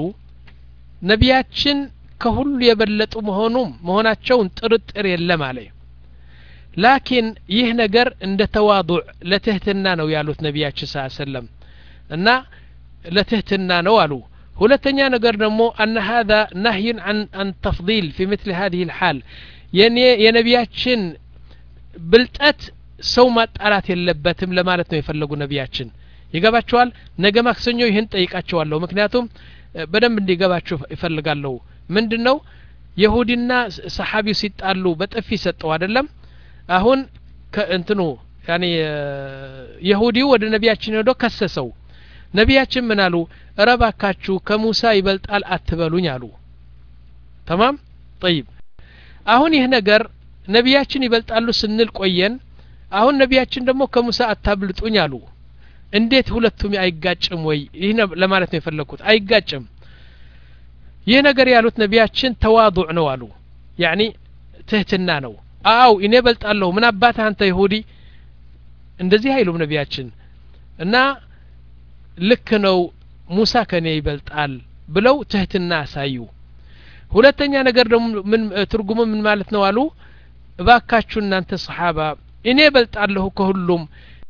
ነብያችን ከሁሉ የበለጡ መሆኑም መሆናቸውን ጥርጥር የለም አለ ላኪን ይህ ነገር እንደ ተዋዱዕ ለትህትና ነው ያሉት ነቢያችን ሰለላሁ ዐለይሂ ወሰለም እና ለትህትና ነው አሉ ሁለተኛ ነገር ደግሞ أن هذا نهي عن عن تفضيل في مثل هذه الحال የኔ የነቢያችን ብልጠት ሰው ማጣራት የለበትም ለማለት ነው የፈለጉ ነቢያችን ይገባቸዋል ነገ ማክሰኞ ይሄን ጠይቃቸዋለሁ ምክንያቱም በደንብ እንዲገባቸው ይፈልጋለሁ ምንድነው ይሁዲና ሰሃቢው ሲጣሉ በጥፊ ሰጠው አይደለም አሁን ከእንትኑ ያኒ ይሁዲው ወደ ነቢያችን ሄዶ ከሰሰው ነቢያችን ምን አሉ ረባካችሁ ከሙሳ ይበልጣል አትበሉኝ አሉ تمام طيب አሁን ይሄ ነገር ነቢያችን ይበልጣሉ ስንል ቆየን አሁን ነቢያችን ደግሞ ከሙሳ አታብልጡኝ አሉ እንዴት ሁለቱም አይጋጭም ወይ ይሄ ለማለት ነው የፈለኩት አይጋጭም ይሄ ነገር ያሉት ነቢያችን ተዋዱዕ ነው አሉ ያኒ ትህትና ነው አው እኔ በልጣለሁ ምን አባታ አንተ ይሁዲ እንደዚህ አይሉም ነቢያችን እና ልክ ነው ሙሳ ከኔ ይበልጣል ብለው ትህትና አሳዩ ሁለተኛ ነገር ደግሞ ምን ትርጉሙ ምን ማለት ነው አሉ እባካችሁ እናንተ ሱሐባ እኔ በልጣለሁ ከሁሉም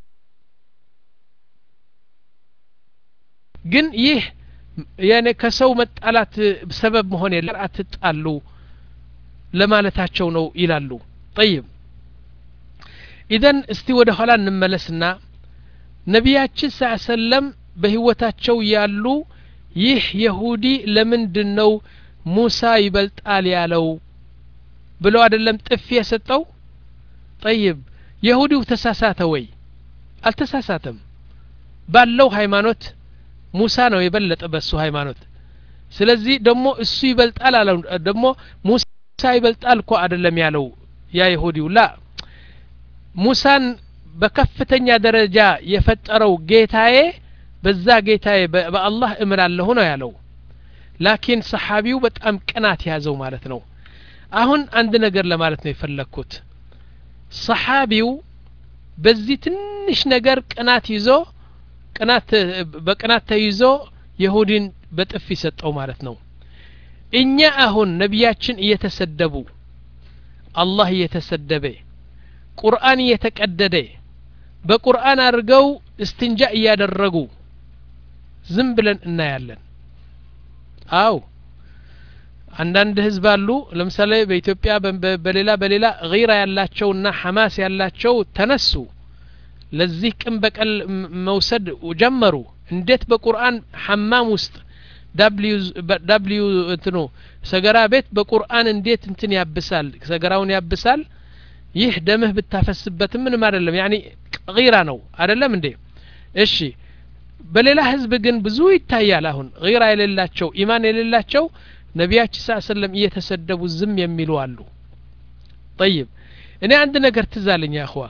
ግን ይህ ያኔ ከሰው መጣላት ሰበብ መሆን የለም አትጣሉ ለማለታቸው ነው ይላሉ طيب اذا እስቲ ወደ ኋላ እንመለስና ነቢያችን ሰለላሁ ዐለይሂ ወሰለም በህይወታቸው ያሉ ይህ ይሁዲ ለምንድነው ሙሳ ይበልጣል ያለው ብሎ አይደለም ጥፊ የሰጠው طيب ይሁዲው ተሳሳተ ወይ አልተሳሳተም ባለው ሃይማኖት ሙሳ ነው የበለጠ በሱ ሃይማኖት ስለዚህ ደግሞ እሱ ይበልጣል አለው ደግሞ ሙሳ ይበልጣል እኮ አይደለም ያለው ያ ይሁዲው ላ ሙሳን በከፍተኛ ደረጃ የፈጠረው ጌታዬ በዛ ጌታዬ በአላህ እምላለሁ ነው ያለው ላኪን ሰሃቢው በጣም ቅናት ያዘው ማለት ነው አሁን አንድ ነገር ለማለት ነው የፈለኩት ሰሃቢው በዚህ ትንሽ ነገር ቅናት ይዞ ቅናት በቅናት ተይዞ ይሁዲን በጥፊ ሰጠው ማለት ነው እኛ አሁን ነቢያችን እየተሰደቡ አላህ እየተሰደበ ቁርአን እየተቀደደ በቁርአን አርገው እስትንጃ እያደረጉ ዝም ብለን እናያለን አው አንዳንድ ህዝብ አሉ ለምሳሌ በኢትዮጵያ በሌላ በሌላ غيرة ያላቸውና ሐማስ ያላቸው ተነሱ ለዚህ ቅን በቀል መውሰድ ወጀመሩ እንዴት በቁርአን ሐማም ውስጥ w w እንትኑ ሰገራ ቤት በቁርአን እንዴት እንትን ያብሳል ሰገራውን ያብሳል ይህ ደምህ ብታፈስበት ምንም አይደለም ያኒ غيرة ነው አይደለም እንዴ እሺ በሌላ ህዝብ ግን ብዙ ይታያል አሁን غيرة የሌላቸው ኢማን የሌላቸው ነቢያችን ሰለላሁ ዐለይሂ ወሰለም እየተሰደቡ ዝም የሚሉ አሉ طيب እኔ አንድ ነገር ትዛለኝ ያخوا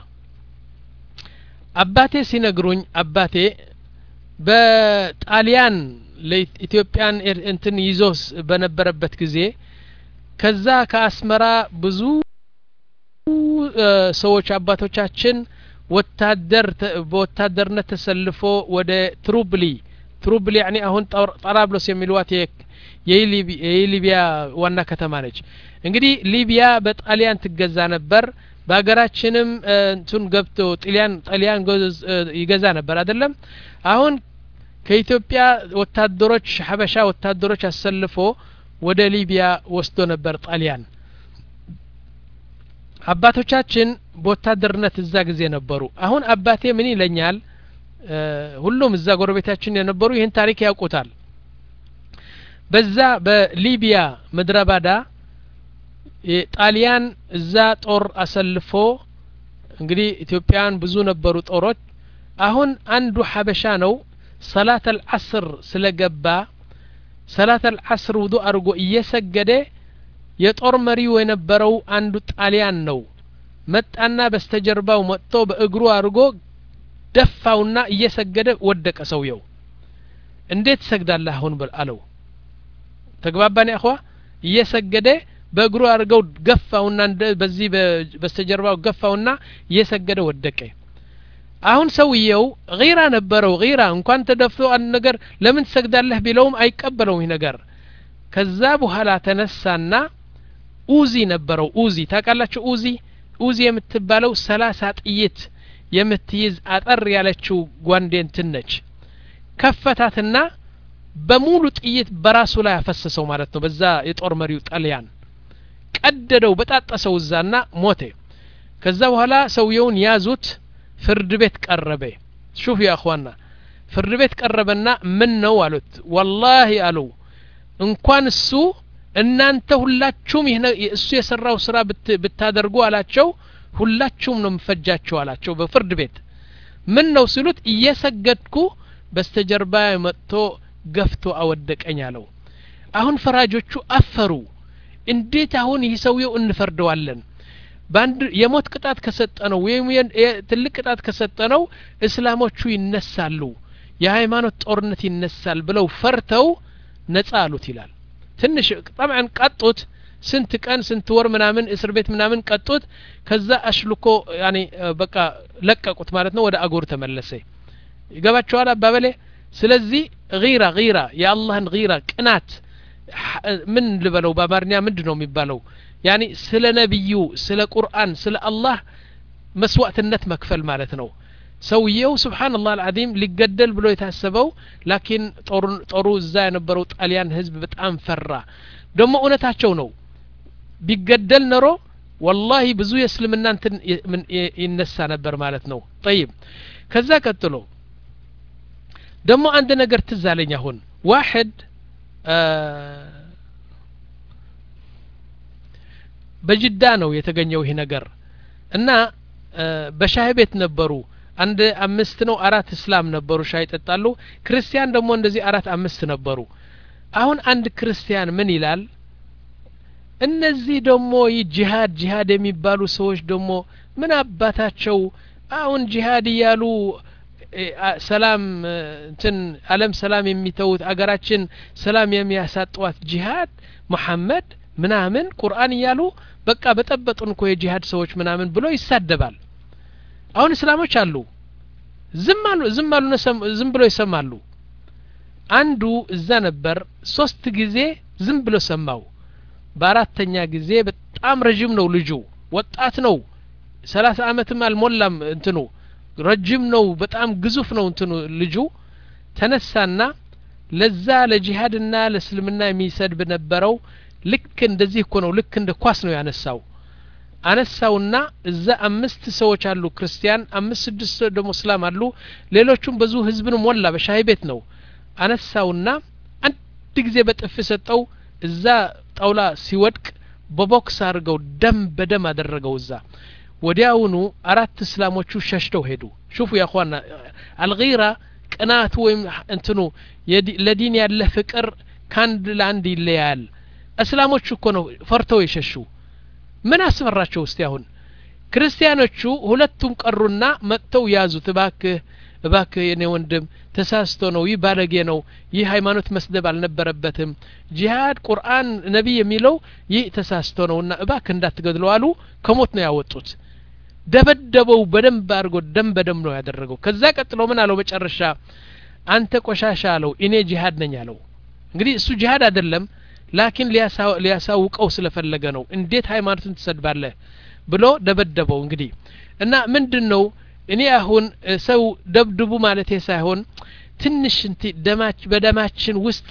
አባቴ ሲነግሩኝ አባቴ በጣሊያን ለኢትዮጵያን እንትን ይዞስ በነበረበት ጊዜ ከዛ ከአስመራ ብዙ ሰዎች አባቶቻችን ወታደር በወታደርነት ተሰልፎ ወደ ትሩብሊ ትሩብሊ يعني አሁን ጠራብሎስ የሚሏት የሊቢያ ዋና ከተማ ነች እንግዲህ ሊቢያ በጣሊያን ትገዛ ነበር በአገራችንም እንትን ገብቶ ጣሊያን ጣሊያን ይገዛ ነበር አይደለም አሁን ከኢትዮጵያ ወታደሮች ሐበሻ ወታደሮች አሰልፎ ወደ ሊቢያ ወስዶ ነበር ጣሊያን አባቶቻችን በወታደርነት እዛ ጊዜ ነበሩ አሁን አባቴ ምን ይለኛል ሁሉም እዛ ጎረቤታችን የነበሩ ይሄን ታሪክ ያውቁታል በዛ በሊቢያ መድረባዳ ጣሊያን እዛ ጦር አሰልፎ እንግዲህ ኢትዮጵያን ብዙ ነበሩ ጦሮች አሁን አንዱ ሐበሻ ነው ሰላት العصر ስለገባ ሰላት العصر ውዱእ አርጎ እየሰገደ የጦር መሪው የነበረው አንዱ ጣሊያን ነው መጣና በስተጀርባው መጥቶ በእግሩ አርጎ ደፋውና እየሰገደ ወደቀ ሰውየው እንዴት ሰግዳለህ አሁን አለው ተግባባን ያخوا እየሰገደ በእግሩ አርገው ገፋውና በዚህ በስተጀርባው ገፋውና እየሰገደ ወደቀ አሁን ሰውየው غيرة ነበረው غيرة እንኳን ተደፍቶ አንድ ነገር ለምን ትሰግዳለህ ቢለውም አይቀበለውም ይሄ ነገር ከዛ በኋላ ተነሳና ኡዚ ነበረው ኡዚ ታውቃላችሁ ኡዚ ኡዚ የምትባለው ሰላሳ ጥይት የምትይዝ አጠር ያለችው ጓንዴን ትነች ከፈታትና በሙሉ ጥይት በራሱ ላይ አፈሰሰው ማለት ነው በዛ የጦር መሪው ጣሊያን ቀደደው በጣጣሰው ዛና ሞተ ከዛ በኋላ ሰውየውን ያዙት ፍርድ ቤት ቀረበ ሹፍ ያ اخوانا ፍርድ ቤት ቀረበና ምን ነው አሉት والله አሉ እንኳን እሱ እናንተ ሁላችሁም እሱ የሰራው ስራ ብታደርጉ አላቸው ሁላችሁም ነው መፈጃቸው አላቸው በፍርድ ቤት ምን ነው ሲሉት እየሰገድኩ በስተጀርባ መጥቶ ገፍቶ አወደቀኝ አለው አሁን ፈራጆቹ አፈሩ እንዴት አሁን ይህ ሰውየው እንፈርደዋለን ባንድ የሞት ቅጣት ከሰጠነው ወይም ትልቅ ቅጣት ከሰጠነው እስላሞቹ ይነሳሉ የሃይማኖት ጦርነት ይነሳል ብለው ፈርተው ነፃ አሉት ይላል ትንሽ طبعا ቀጡት ስንት ቀን ስንት ወር ምናምን እስር ቤት ምናምን ቀጡት ከዛ አሽልኮ يعني በቃ ለቀቁት ማለት ነው ወደ አገሩ ተመለሰ ይገባቸዋል አባበሌ ስለዚህ غيره غيره የአላህን غيره ቅናት ምን ልበለው በአማርኛ ምንድነው የሚባለው يعني ስለ ነብዩ ስለ ቁርአን ስለ አላህ መስዋዕትነት መክፈል ማለት ነው ሰውየው ሱብሃንአላህ አልዓዚም ሊገደል ብሎ የታሰበው ላኪን ጦሩ ጦሩ እዛ የነበረው ጣሊያን ህዝብ በጣም ፈራ ደሞ እውነታቸው ነው ቢገደል ነሮ والله ብዙ የእስልምና እንትን ይነሳ ነበር ማለት ነው طيب ከዛ ቀጥሎ ደሞ አንድ ነገር ትዛለኝ አሁን واحد በጅዳ ነው የተገኘው ይሄ ነገር እና በሻይ ቤት ነበሩ አንድ አምስት ነው አራት እስላም ነበሩ ሻይ ይጠጣሉ ክርስቲያን ደግሞ እንደዚህ አራት አምስት ነበሩ አሁን አንድ ክርስቲያን ምን ይላል እነዚህ ደግሞ ይጂሃድ ጂሃድ የሚባሉ ሰዎች ደግሞ ምን አባታቸው አሁን ጂሃድ ያሉ ሰላም እንትን ዓለም ሰላም የሚተውት አገራችን ሰላም የሚያሳጥዋት ጂሃድ መሐመድ ምናምን ቁርአን ያሉ በቃ በጠበጡን እኮ የጂሃድ ሰዎች ምናምን ብሎ ይሳደባል አሁን እስላሞች አሉ ዝም አሉ ዝም አሉ ዝም ብሎ ይሰማሉ አንዱ እዛ ነበር ሶስት ጊዜ ዝም ብሎ ሰማው በአራተኛ ጊዜ በጣም ረጅም ነው ልጁ ወጣት ነው ሰላሳ አመትም አልሞላም እንትኑ ረጅም ነው በጣም ግዙፍ ነው እንትኑ ልጁ ተነሳና ለዛ ለጂሃድና ለእስልምና የሚሰድብ ነበረው ልክ እንደዚህ እኮ ነው ልክ እንደ ኳስ ነው ያነሳው አነሳውና እዛ አምስት ሰዎች አሉ ክርስቲያን አምስት ስድስት ደግሞ እስላም አሉ ሌሎቹም ብዙ ህዝብን ሞላ በሻይ ቤት ነው አነሳውና አንድ ጊዜ በጥፍ ሰጠው እዛ ጣውላ ሲወድቅ በቦክስ አድርገው ደም በደም አደረገው እዛ ወዲያውኑ አራት እስላሞቹ ሸሽተው ሄዱ شوفوا يا اخوانا الغيره ቅናት ወይም እንትኑ ለዲን ያለ ፍቅር ካንድ ላንድ ይለያል እስላሞቹ እኮ ነው ፈርተው ይሸሹ ምን አስፈራቸው እስቲ አሁን ክርስቲያኖቹ ሁለቱም ቀሩና መጥተው ያዙት እባክህ እባክህ የኔ ወንድም ተሳስቶ ነው ይባለጌ ነው ይህ ሃይማኖት መስደብ አልነበረበትም ጂሃድ ቁርአን ነብይ የሚለው ይህ ተሳስቶ ነውና እባክህ እንዳትገድለው አሉ ከሞት ነው ያወጡት ደበደበው በደንብ አድርጎ ደም በደም ነው ያደረገው ከዛ ቀጥሎ ምን አለው በጨረሻ አንተ ቆሻሻ አለው እኔ ጂሃድ ነኝ አለው እንግዲህ እሱ ጂሃድ አይደለም ላኪን ሊያሳውቀው ስለፈለገ ነው እንዴት ሃይማኖትን ተሰድባለህ ብሎ ደበደበው እንግዲህ እና ምንድነው እኔ አሁን ሰው ደብድቡ ማለት ሳይሆን ትንሽ እንት ደማች በደማችን ውስጥ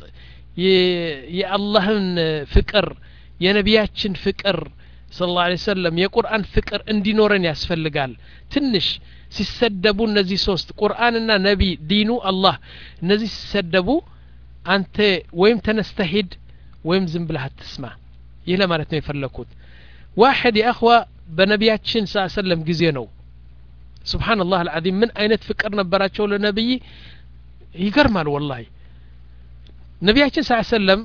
የአላህን ፍቅር የነቢያችን ፍቅር ሰለላሁ ዐለይሂ ወሰለም የቁርአን ፍቅር እንዲኖረን ያስፈልጋል ትንሽ ሲሰደቡ እነዚህ ሶስት ቁርአንና ነቢ ዲኑ አላህ እነዚህ ሲሰደቡ አንተ ወይም ተነስተሂድ ወይም ዝም ብለህ አትስማ ይሄ ለማለት ነው የፈለኩት واحد يا اخوه በነቢያችን ሰለላሁ ዐለይሂ ወሰለም ጊዜ ነው ሱብሃንአላህ العظيم ምን አይነት ፍቅር ነበራቸው ለነብይ ይገርማል والله ነቢያችን ሰለላሁ ዐለይሂ ወሰለም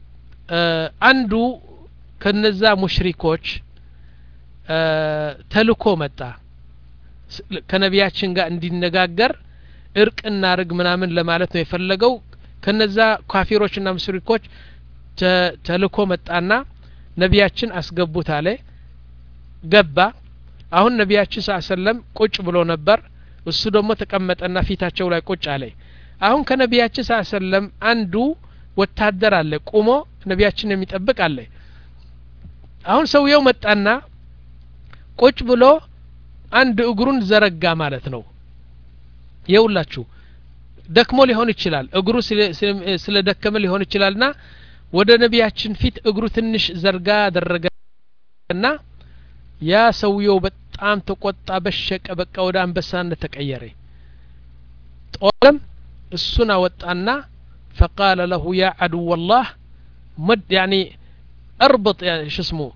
አንዱ ከነዛ ሙሽሪኮች ተልኮ መጣ ከነቢያችን ጋር እንዲነጋገር እርቅና ርግ ምናምን ለማለት ነው የፈለገው ከነዛ ካፊሮችና ሙሽሪኮች ተልኮ መጣና ነቢያችን አስገቡት አለ ገባ አሁን ነቢያችን ሰለላሁ ዐለይሂ ወሰለም ቁጭ ብሎ ነበር እሱ ደግሞ ተቀመጠና ፊታቸው ላይ ቁጭ አለ አሁን ከነቢያችን ሰለላሁ ዐለይሂ ወሰለም አንዱ ወታደር አለ ቆሞ ነቢያችን የሚጠብቅ አለ አሁን ሰውየው መጣና ቁጭ ብሎ አንድ እግሩን ዘረጋ ማለት ነው ይውላችሁ ደክሞ ሊሆን ይችላል እግሩ ስለ ደከመ ሊሆን ይችላልና ወደ ነቢያችን ፊት እግሩ ትንሽ ዘርጋ አደረገና ያ ሰውየው በጣም ተቆጣ በሸቀ በቃ ወደ አንበሳነት ተቀየረ ጦርም እሱና ወጣና فقال له يا عدو الله مد يعني اربط يا شو اسمه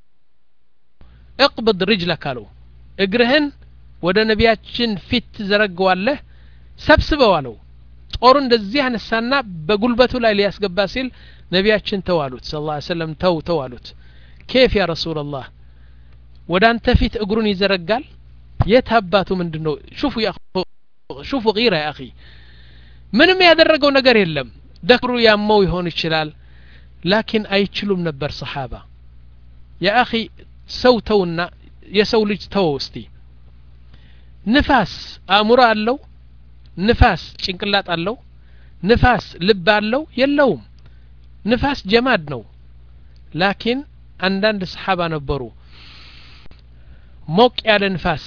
اقبض رجلك قالوا اجرهن ወደ ነቢያችን ፊት ዘረጋዋለህ ሰብስበው አለው ጦር እንደዚህ አነሳና በጉልበቱ ላይ ሊያስገባ ሲል ነቢያችን ተዋሉት ሰለላሁ ዐለይሂ ወሰለም ተው ተዋሉት كيف يا رسول الله ወደ አንተ ፊት እግሩን ይዘረጋል የታባቱ ምንድነው شوفوا يا شوفوا غيره يا اخي ምንም ያደረገው ነገር የለም ደክሩ ያመው ይሆን ይችላል ላኪን አይችሉም ነበር ሰሃባ يا اخي ሰውተውና የሰው ልጅ ተው እስቲ ንፋስ አእምሮ አለው ንፋስ ጭንቅላት አለው ንፋስ ልብ አለው የለውም ንፋስ ጀማድ ነው ላኪን አንዳንድ ሰሃባ ነበሩ ሞቅ ያለ ንፋስ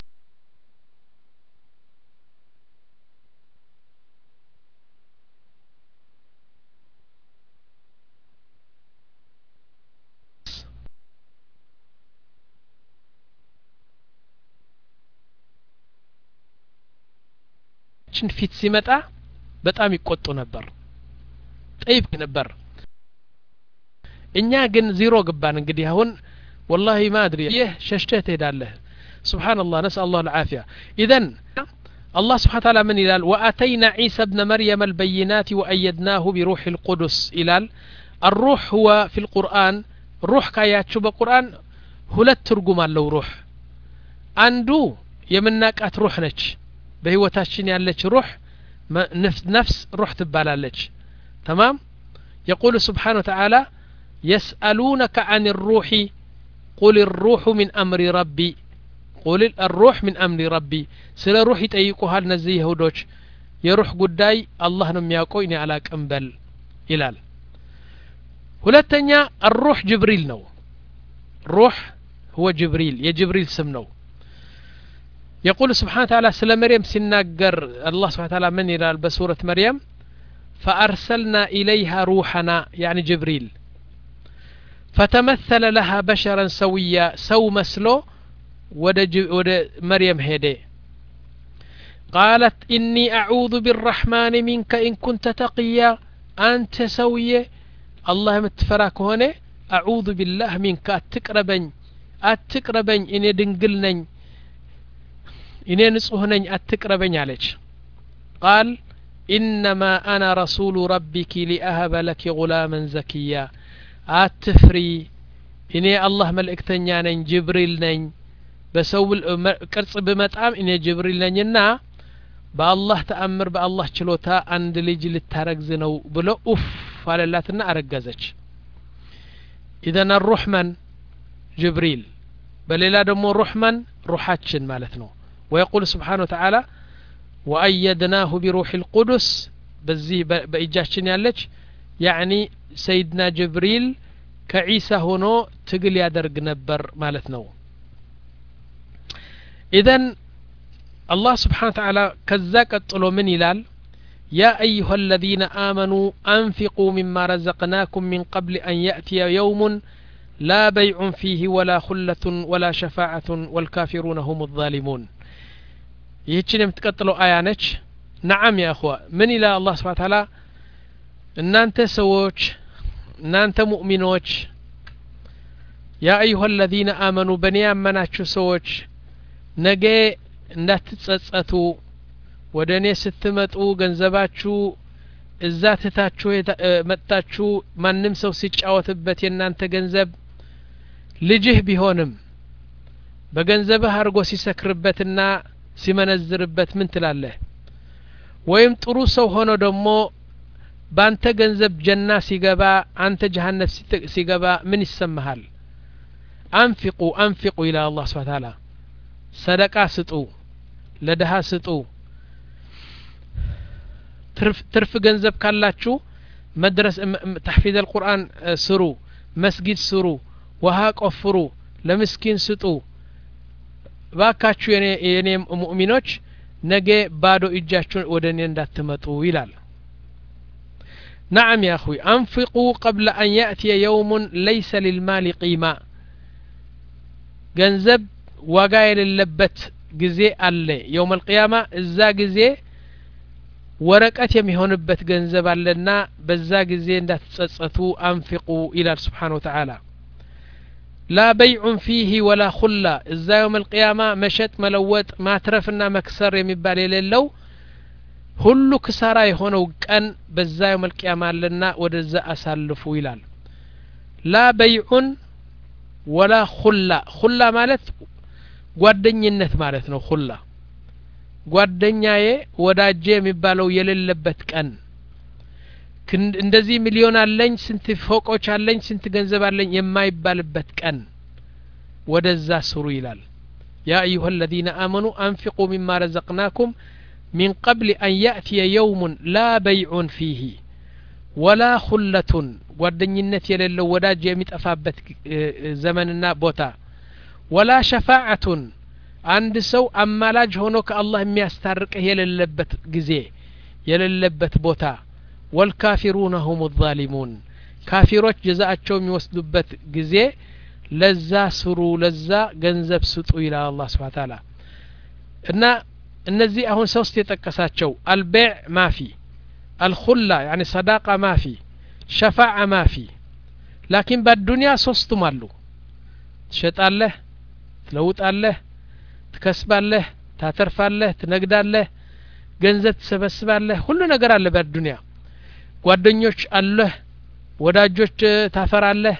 ችን ፊት ሲመጣ በጣም ይቆጡ ነበር ጠይብ ነበር እኛ ግን ዜሮ ገባን እንግዲህ አሁን والله ما ادري ይህ ሸሽተህ ትሄዳለህ سبحان الله نسأل الله العافية اذا الله سبحانه وتعالى من ይላል واتينا عيسى ابن مريم البينات وايدناه بروح القدس ይላል الروح هو في القرآن روح ካያችሁ በቁርአን ሁለት ትርጉም አለው روح አንዱ የምናቃት روح ነች በህይወታችን ያለች روح نفس روح ትባላለች تمام يقول سبحانه وتعالى يسألونك عن الروح قل الروح من أمر ربي قل الروح من أمر ربي سلا روح يطيقوها النزي يهودوች የሩህ ጉዳይ አላህ ነው የሚያውቀው እኔ አላቅም በል ይላል ሁለተኛ الروح جبريل ነው روح هو جبريل የጅብሪል ስም ነው يقول سبحانه وتعالى سلا مريم ሲናገር الله سبحانه وتعالى من ይላል በሱረት مريم فأرسلنا إليها روحنا يعني جبريل فتمثل لها بشرا سويا سو مسلو ود ود مريم هدي قالت إني أعوذ بالرحمن منك إن كنت تقيا أنت سوية الله متفراك هنا أعوذ بالله منك أتقربن أتقربن إني دنقلنن إني نصهنن أتقربن عليك قال إنما أنا رسول ربك لأهب لك غلاما زكيا أتفري إني الله ملئكتنيا نين جبريل نين بسول قرص بمطعم إني جبريل نينا بالله تأمر بالله چلوتا عند ليج للتركز نو بلو أوف على اللاتنا أرقزج إذن الرحمن جبريل بل لا دمو الرحمن روحاتشن مالتنو ويقول سبحانه وتعالى وأيدناه بروح القدس بزي بإجاشن يالج يعني سيدنا جبريل كعيسى هنا تقل يادرق نبر مالتنو إذن الله سبحانه وتعالى كذاك اطلو من إلال يا أيها الذين آمنوا أنفقوا مما رزقناكم من قبل أن يأتي يوم لا بيع فيه ولا خلة ولا شفاعة والكافرون هم الظالمون يهتشن يمتقتلوا آيانك نعم يا أخوة من إلى الله سبحانه وتعالى إن أنت سووش إن أنت مؤمنوش يا أيها الذين آمنوا بنيام مناتشو سووش نجي نتتصأتو ودني ستمتو ገንዘባችሁ እዛ ተታችሁ መጣችሁ ማንም ሰው ሲጫወትበት የናንተ ገንዘብ ልጅህ ቢሆንም በገንዘብህ አርጎ ሲሰክርበትና ሲመነዝርበት ምን ትላለህ ወይም ጥሩ ሰው ሆኖ ደግሞ ባንተ ገንዘብ ጀና ሲገባ አንተ ጀሃነም ሲገባ ምን ይሰማሃል አንፊቁ አንፊቁ ኢላ አላህ ሱብሓነሁ ወተዓላ ሰደቃ ስጡ ለደሃ ስጡ ትርፍ ትርፍ ገንዘብ ካላችሁ መድረስ ተሕፊዝ القرآن ስሩ መስጊድ ስሩ ውሃ ቆፍሩ ለምስኪን ስጡ ባካችሁ የኔ የኔ ሙእሚኖች ነገ ባዶ እጃችሁን ወደኔ እንዳትመጡ ይላል نعم يا أخوي أنفقوا قبل أن يأتي يوم ليس للمال قيمة ገንዘብ ዋጋ የሌለበት ጊዜ አለ يوم القيامة እዛ ጊዜ ወረቀት የሚሆንበት ገንዘብ አለና በዛ ጊዜ እንዳትጸጸቱ أنفقوا إلى سبحانه وتعالى لا بيع فيه ولا خلة እዛ يوم القيامة መሸጥ መለወጥ ማትረፍና መክሰር የሚባል የሌለው ሁሉ ክሳራ የሆነው ቀን በዛ يوم القيامة አለና ወደዛ አሳልፉ ይላል لا بيع ولا خلة خلة ማለት ጓደኝነት ማለት ነው خلة ጓደኛዬ ወዳጄ የሚባለው የሌለበት ቀን እንደዚህ ሚሊዮን አለኝ ስንት ፎቆች አለኝ ስንት ገንዘብ አለኝ የማይባልበት ቀን ወደዛ ስሩ ይላል يا أيها الذين آمنوا أنفقوا مما رزقناكم من قبل أن يأتي يوم لا بيع فيه ولا خلة ጓደኝነት የሌለው ወዳጅ የሚጠፋበት ዘመንና ቦታ ولا شفاعة አንድ ሰው አማላጅ ሆኖ ከአላህ የሚያስታርቅህ የሌለበት ጊዜ የሌለበት ቦታ والكافرون هم الظالمون ካፊሮች ጀዛአቸው የሚወስዱበት ጊዜ ለዛ ስሩ ለዛ ገንዘብ ስጡ ይላል አላህ Subhanahu Wa Ta'ala እና እነዚህ አሁን ሶስት የጠቀሳቸው البيع ما في الخلة يعني صداقة ما في شفاعة ما في لكن بالدنيا ሶስቱም አሉ ትሸጣለህ ትለውጣለህ ትከስባለህ ታተርፋለህ ትነግዳለህ ገንዘብ ትሰበስባለህ ሁሉ ነገር አለ በዱንያ ጓደኞች አለህ ወዳጆች ታፈራለህ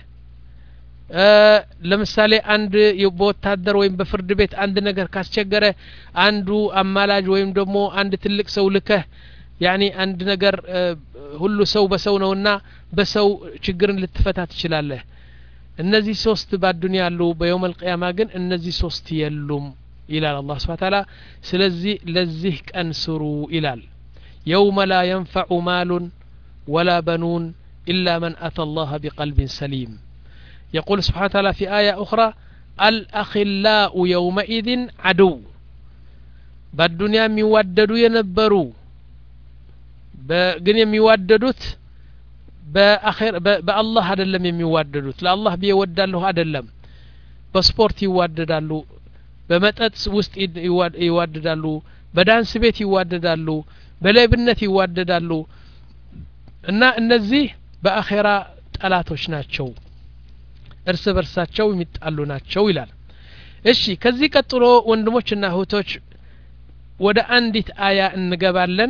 ለምሳሌ አንድ የወታደር ወይም በፍርድ ቤት አንድ ነገር ካስቸገረ አንዱ አማላጅ ወይም ደግሞ አንድ ትልቅ ሰው ልከህ ያኒ አንድ ነገር ሁሉ ሰው በሰው ነውና በሰው ችግርን ልትፈታ ትችላለህ እነዚህ ሶስት በዱንያ አሉ በየውም القيامة ግን እነዚህ ሶስት የሉም ይላል አላህ Subhanahu Wa Ta'ala ስለዚህ ለዚህ ቀን ስሩ ይላል يوم لا ينفع مال ولا بنون إلا من أتى الله بقلب سليم يقول سبحانه وتعالى في آية أخرى الأخلاء يومئذ عدو بالدنيا ميوددوا ينبروا بقن يميوددوت بأخير بالله هذا لم يميوددوت لا الله بيودد له هذا لم بسبورت يودد له بمتأت وسط يودد له بدانس بيت يودد له بلابنة يودد له እና እነዚህ በአኺራ ጠላቶች ናቸው እርስ በርሳቸው የሚጣሉ ናቸው ይላል እሺ ከዚህ ቀጥሎ ወንድሞችና እህቶች ወደ አንዲት አያ እንገባለን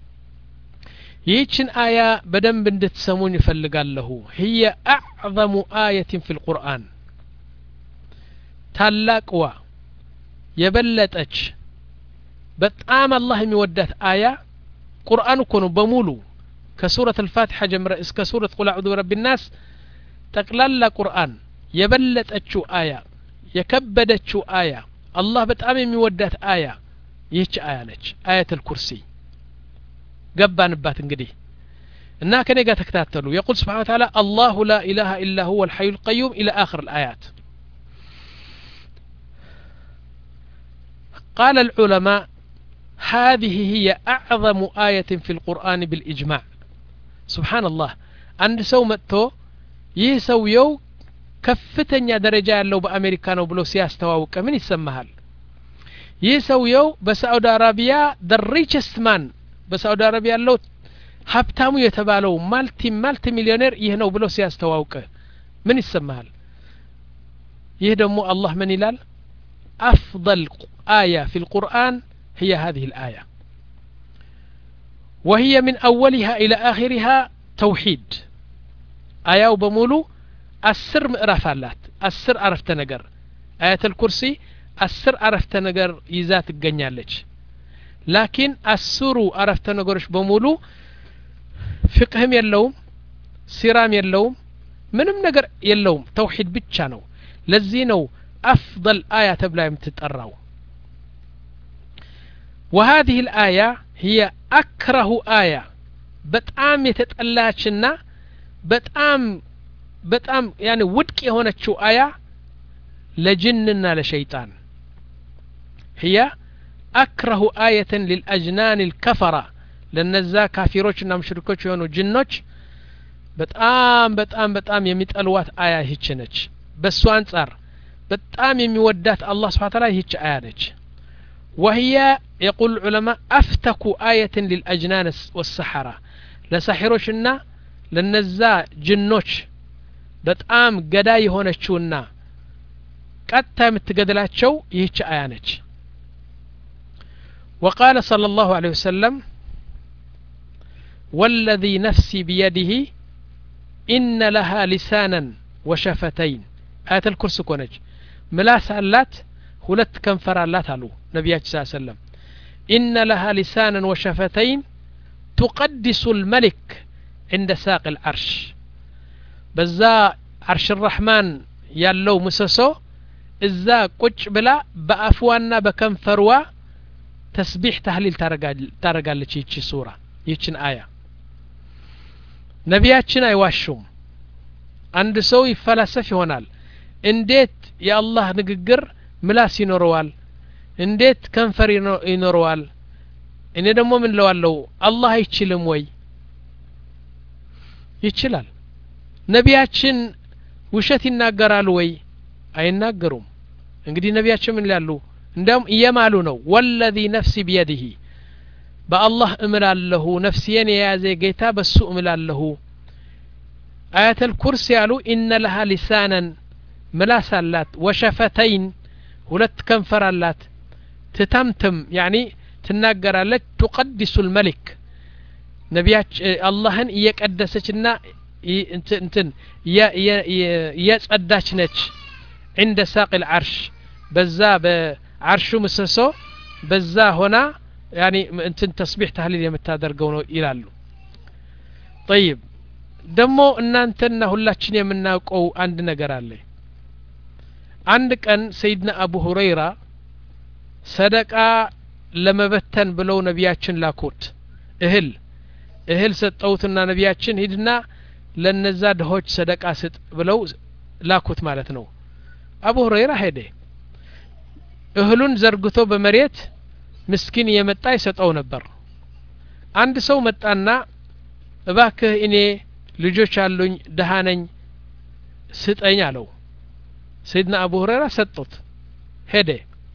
ይህችን አያ በደንብ እንድትሰሙኝ ይፈልጋለሁ هي اعظم آية في القرآن ታላቅዋ የበለጠች በጣም አላህ የሚወዳት አያ ቁርአን እኮ ነው በሙሉ كسورة الفاتحة جمرة اسك سورة قل أعوذ برب الناس تقلل قرآن يبلت أتشو آية يكبد أتشو آية الله بتأمي مودات آية يهج آية نج آية الكرسي قبان بات انقدي إنها كان يقا تكتاتلو يقول سبحانه وتعالى الله لا إله إلا هو الحي القيوم إلى آخر الآيات قال العلماء هذه هي أعظم آية في القرآن بالإجماع سبحان الله عند سو متو يسو يو كفتنيا درجة لو بأمريكانو بلو سياس تواوك من يسمهال يسو يو بسعودة عربية the richest man بسعودة عربية لو هبتامو يتبالو مالتي مالتي مليونير يهنو بلو سياس تواوك من يسمهال يهدمو الله من يلال أفضل آية في القرآن هي هذه الآية وهي من أولها إلى آخرها توحيد آية وبمولو السر مئرافالات السر عرفت نقر آية الكرسي السر عرفت نقر يزات الجنيالج لكن السر عرفت نقرش بمولو فقهم يلوم سيرام يلوم منم نقر يلوم توحيد بتشانو لزينو أفضل آية تبلا يمتتقراو وهذه الآية هي أكره آية بتأم يتتقلاتشنا بتأم بتأم يعني ودك هنا تشو آية لجننا لشيطان هي أكره آية للأجنان الكفرة لنزا كافروችና ሙሽሪኮች የሆኑ ጅኖች በጣም በጣም በጣም የሚጠልዋት አያ ይህች ነች በሱ አንፃር በጣም የሚወዳት አላህ Subhanahu Wa Ta'ala ይህች አያ ነች وهي يقول العلماء أفتك آية للأجنان والسحرة لسحروችና ለነዛ ጅኖች በጣም ገዳይ ሆነችውና ቀጣ የምትገድላቸው ይህች አያ ነች وقال صلى الله عليه وسلم والذي نفسي بيده إن لها لسانا وشفتين آية الكرسي كونج ملاس اللات ሁለት ከንፈር አላት አሉ ነብያችን ሰለላሁ ዐለይሂ ወሰለም إن لها لسانا وشفتين تقدس الملك عند ساق العرش በዛ عرش الرحمن ያለው ምሰሶ እዛ ቁጭ ብላ በአፍዋና በከንፈርዋ ተስቢህ ተህሊል ታረጋለች ይቺ ሱራ ይቺን አያ ነብያችን አይዋሹም አንድ ሰው ይፈላሰፍ ይሆናል እንዴት የአላህ ንግግር ምላስ ይኖረዋል እንዴት ከንፈር ይኖረዋል እኔ ደግሞ ምን ለዋለው አላህ አይችልም ወይ ይችላል ነብያችን ውሸት ይናገራሉ ወይ አይናገሩም እንግዲህ ነብያችን ምን ይላሉ እንደም እየማሉ ነው ወለዚ ነፍሲ ቢየዲሂ በአላህ እምላለሁ ነፍሲየን የያዘ ጌታ በሱ እምላለሁ አያተል ኩርሲ ያሉ ኢነ ለሃ ሊሳናን ምላስ አላት ወሸፈተይን ሁለት ከንፈር አላት ትተምትም ያኒ ትናገራለች تقدس الملك ነብያች አላህን እየቀደሰችና እንትን የጸዳች ነች عند ساق العرش በዛ በአርሹ ምሰሶ በዛ ሆና يعني እንትን ተስቢህ ተህሊል የምታደርገው ነው ይላሉ طيب ደሞ እናንተና ሁላችን የምናውቀው አንድ ነገር አለ አንድ ቀን ሰይድና አቡ ሁረይራ ሰደቃ ለመበተን ብለው ነብያችን ላኩት እህል እህል ሰጠውትና ነብያችን ሂድና ለነዛ ደሆች ሰደቃ ስጥ ብለው ላኩት ማለት ነው አቡ ሁረይራ ሄደ እህሉን ዘርግቶ በመሬት ምስኪን የመጣ ይሰጠው ነበር አንድ ሰው መጣና እባክህ እኔ ልጆች አሉኝ ደሃ ነኝ ስጠኝ አለው ሰይድና አቡ ሁረይራ ሰጡት ሄደ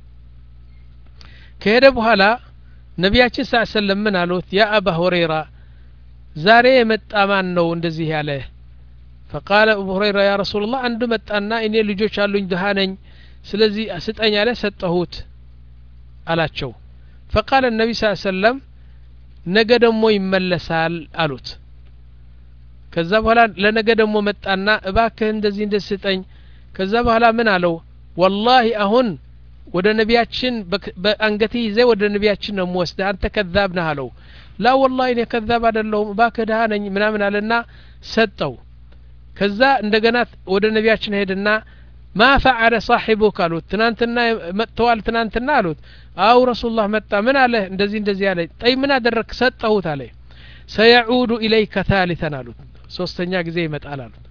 ከሄደ በኋላ ነብያችን ሰለላሁ ዐለይሂ ወሰለም ምን አሉት ያ አቡ ሁረይራ ዛሬ የመጣ ማን ነው እንደዚህ ያለ فقال ابو هريره يا رسول الله አንዱ መጣና እኔ ልጆች አሉኝ ደሃ ነኝ ስለዚህ ስጠኝ አለ ሰጠሁት አላቸው فقال النبي صلى الله عليه وسلم ነገ ደሞ ይመለሳል አሉት ከዛ በኋላ ለነገ ደሞ መጣና እባክህ እንደዚህ እንደስጠኝ ከዛ በኋላ ምን አለው والله አሁን ወደ ነብያችን በአንገቴ ይዘ ወደ ነብያችን ነው ወስደ አንተ ከذاب ነህ አለው لا والله እኔ ከذاب አይደለሁም እባክህ ደሃ ነኝ ምናምን አለና ሰጠው ከዛ እንደገና ወደ ነብያችን ሄደና ما فعل صاحبك አሉት ትናንትና መጥተዋል ትናንትና አሉት አው ረሱላህ መጣ ምን አለ እንደዚህ እንደዚህ አለ ጠይ ምን አደረክ ሰጠሁት አለ سيعود اليك ثالثا አሉት ሶስተኛ ጊዜ ይመጣል አሉት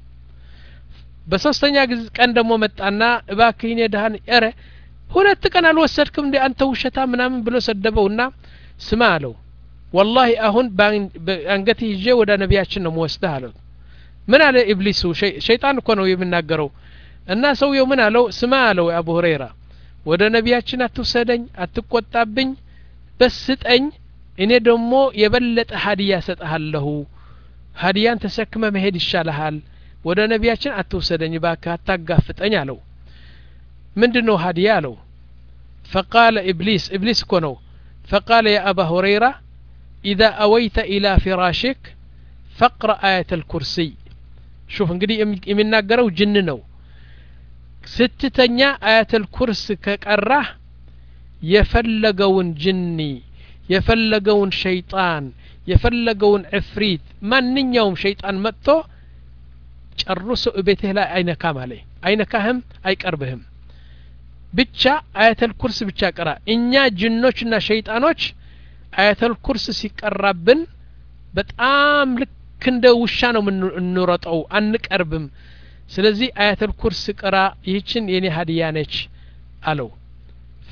በሶስተኛ ጊዜ ቀን ደሞ መጣና እባክህ እኔ ደሃን ኧረ ሁለት ቀን አልወሰድክም እንዴ አንተ ውሸታ ምናምን ብሎ ሰደበውና ስማ አለው والله አሁን አንገቴ ይዤ ወደ ነብያችን ነው ወስደህ አለው ምን አለ ኢብሊሱ ሸይጣን እኮ ነው የሚናገረው እና ሰውየው ምን አለው ስማ አለው አቡ ሁረይራ ወደ ነብያችን አትወሰደኝ አትቆጣብኝ በስጠኝ እኔ ደሞ የበለጠ ሀዲያ ሰጣለሁ ሀዲያን ተሰክመ መሄድ ይሻላል ወደ ነብያችን አትወሰደኝ ባካ አታጋፍጠኝ አለው ምንድነው ሀዲያ አለው فقال ابليس ابليس كنو فقال يا ابا هريره اذا اويت الى فراشك فاقرا ايه الكرسي شوف እንግዲህ የሚናገረው ጅን ነው ስትተኛ አያተ الكرسي ከቀራህ የፈለገውን ጅኒ የፈለገውን ሸይጣን የፈለገውን ዕፍሪት ማንኛውም ሸይጣን መጥቶ ጨርሶ እቤትህ ላይ አይነካም አለ አይነካህም አይቀርብህም ብቻ አያተ الكرسي ብቻ ቀራ እኛ ጅኖችና ሸይጣኖች አያተ الكرسي ሲቀራብን በጣም ልክ እንደ ውሻ ነው እንሮጠው አንቀርብም ስለዚህ አያተ الكرسي ቀራ ይህችን የኔ ሀዲያ ነች አለው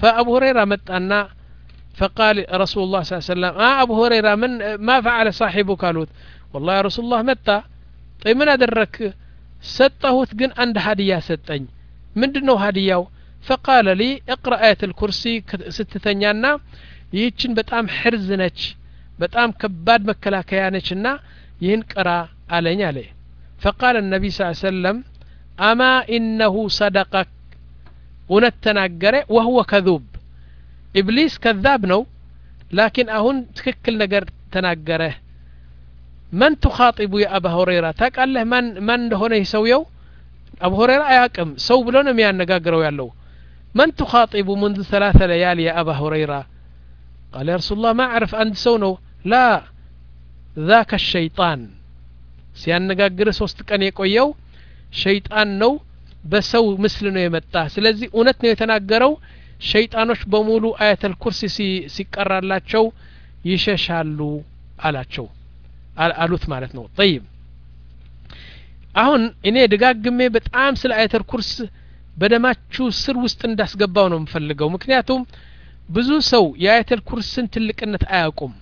فأبو هريرة متأنا فقال رسول الله صلى الله عليه وسلم آه أبو هريرة من ما فعل صاحبك قالوا والله يا رسول الله متى طيب من أدرك ستهوت جن عند هدية ستين من دنو هدية فقال لي اقرأ آية الكرسي ستتنيانا يتشن بتأم حرزنش بتأم كباد مكلاكيانشنا ينقرأ علينا عليه فقال النبي صلى الله عليه وسلم أما إنه صدقك ونتناقره وهو كذوب إبليس كذاب نو لكن أهون تككل نقر تناقره من تخاطب يا أبا هريرة تقال له من من هنا يسويو أبو هريرة أياكم سو بلونا ميان نقاقروا يالو من تخاطب منذ ثلاثة ليالي يا أبا هريرة قال يا رسول الله ما أعرف أنت سونو لا ذاك الشيطان سيان نقاقر سوستكن يقويو شيطان نو بسو مثلنا يمتاه سلزي أونتنا يتناقروا شيطانوش بمولو آية الكرسي سي سيقرر لاتشو يششالو አላቸው አሉት ማለት ነው طيب አሁን እኔ ደጋግሜ በጣም ስለ አያተል ኩርስ በደማችሁ ስር ውስጥ እንዳስገባው ነው የምፈልገው ምክንያቱም ብዙ ሰው የአያተል ኩርስን ትልቅነት አያውቁም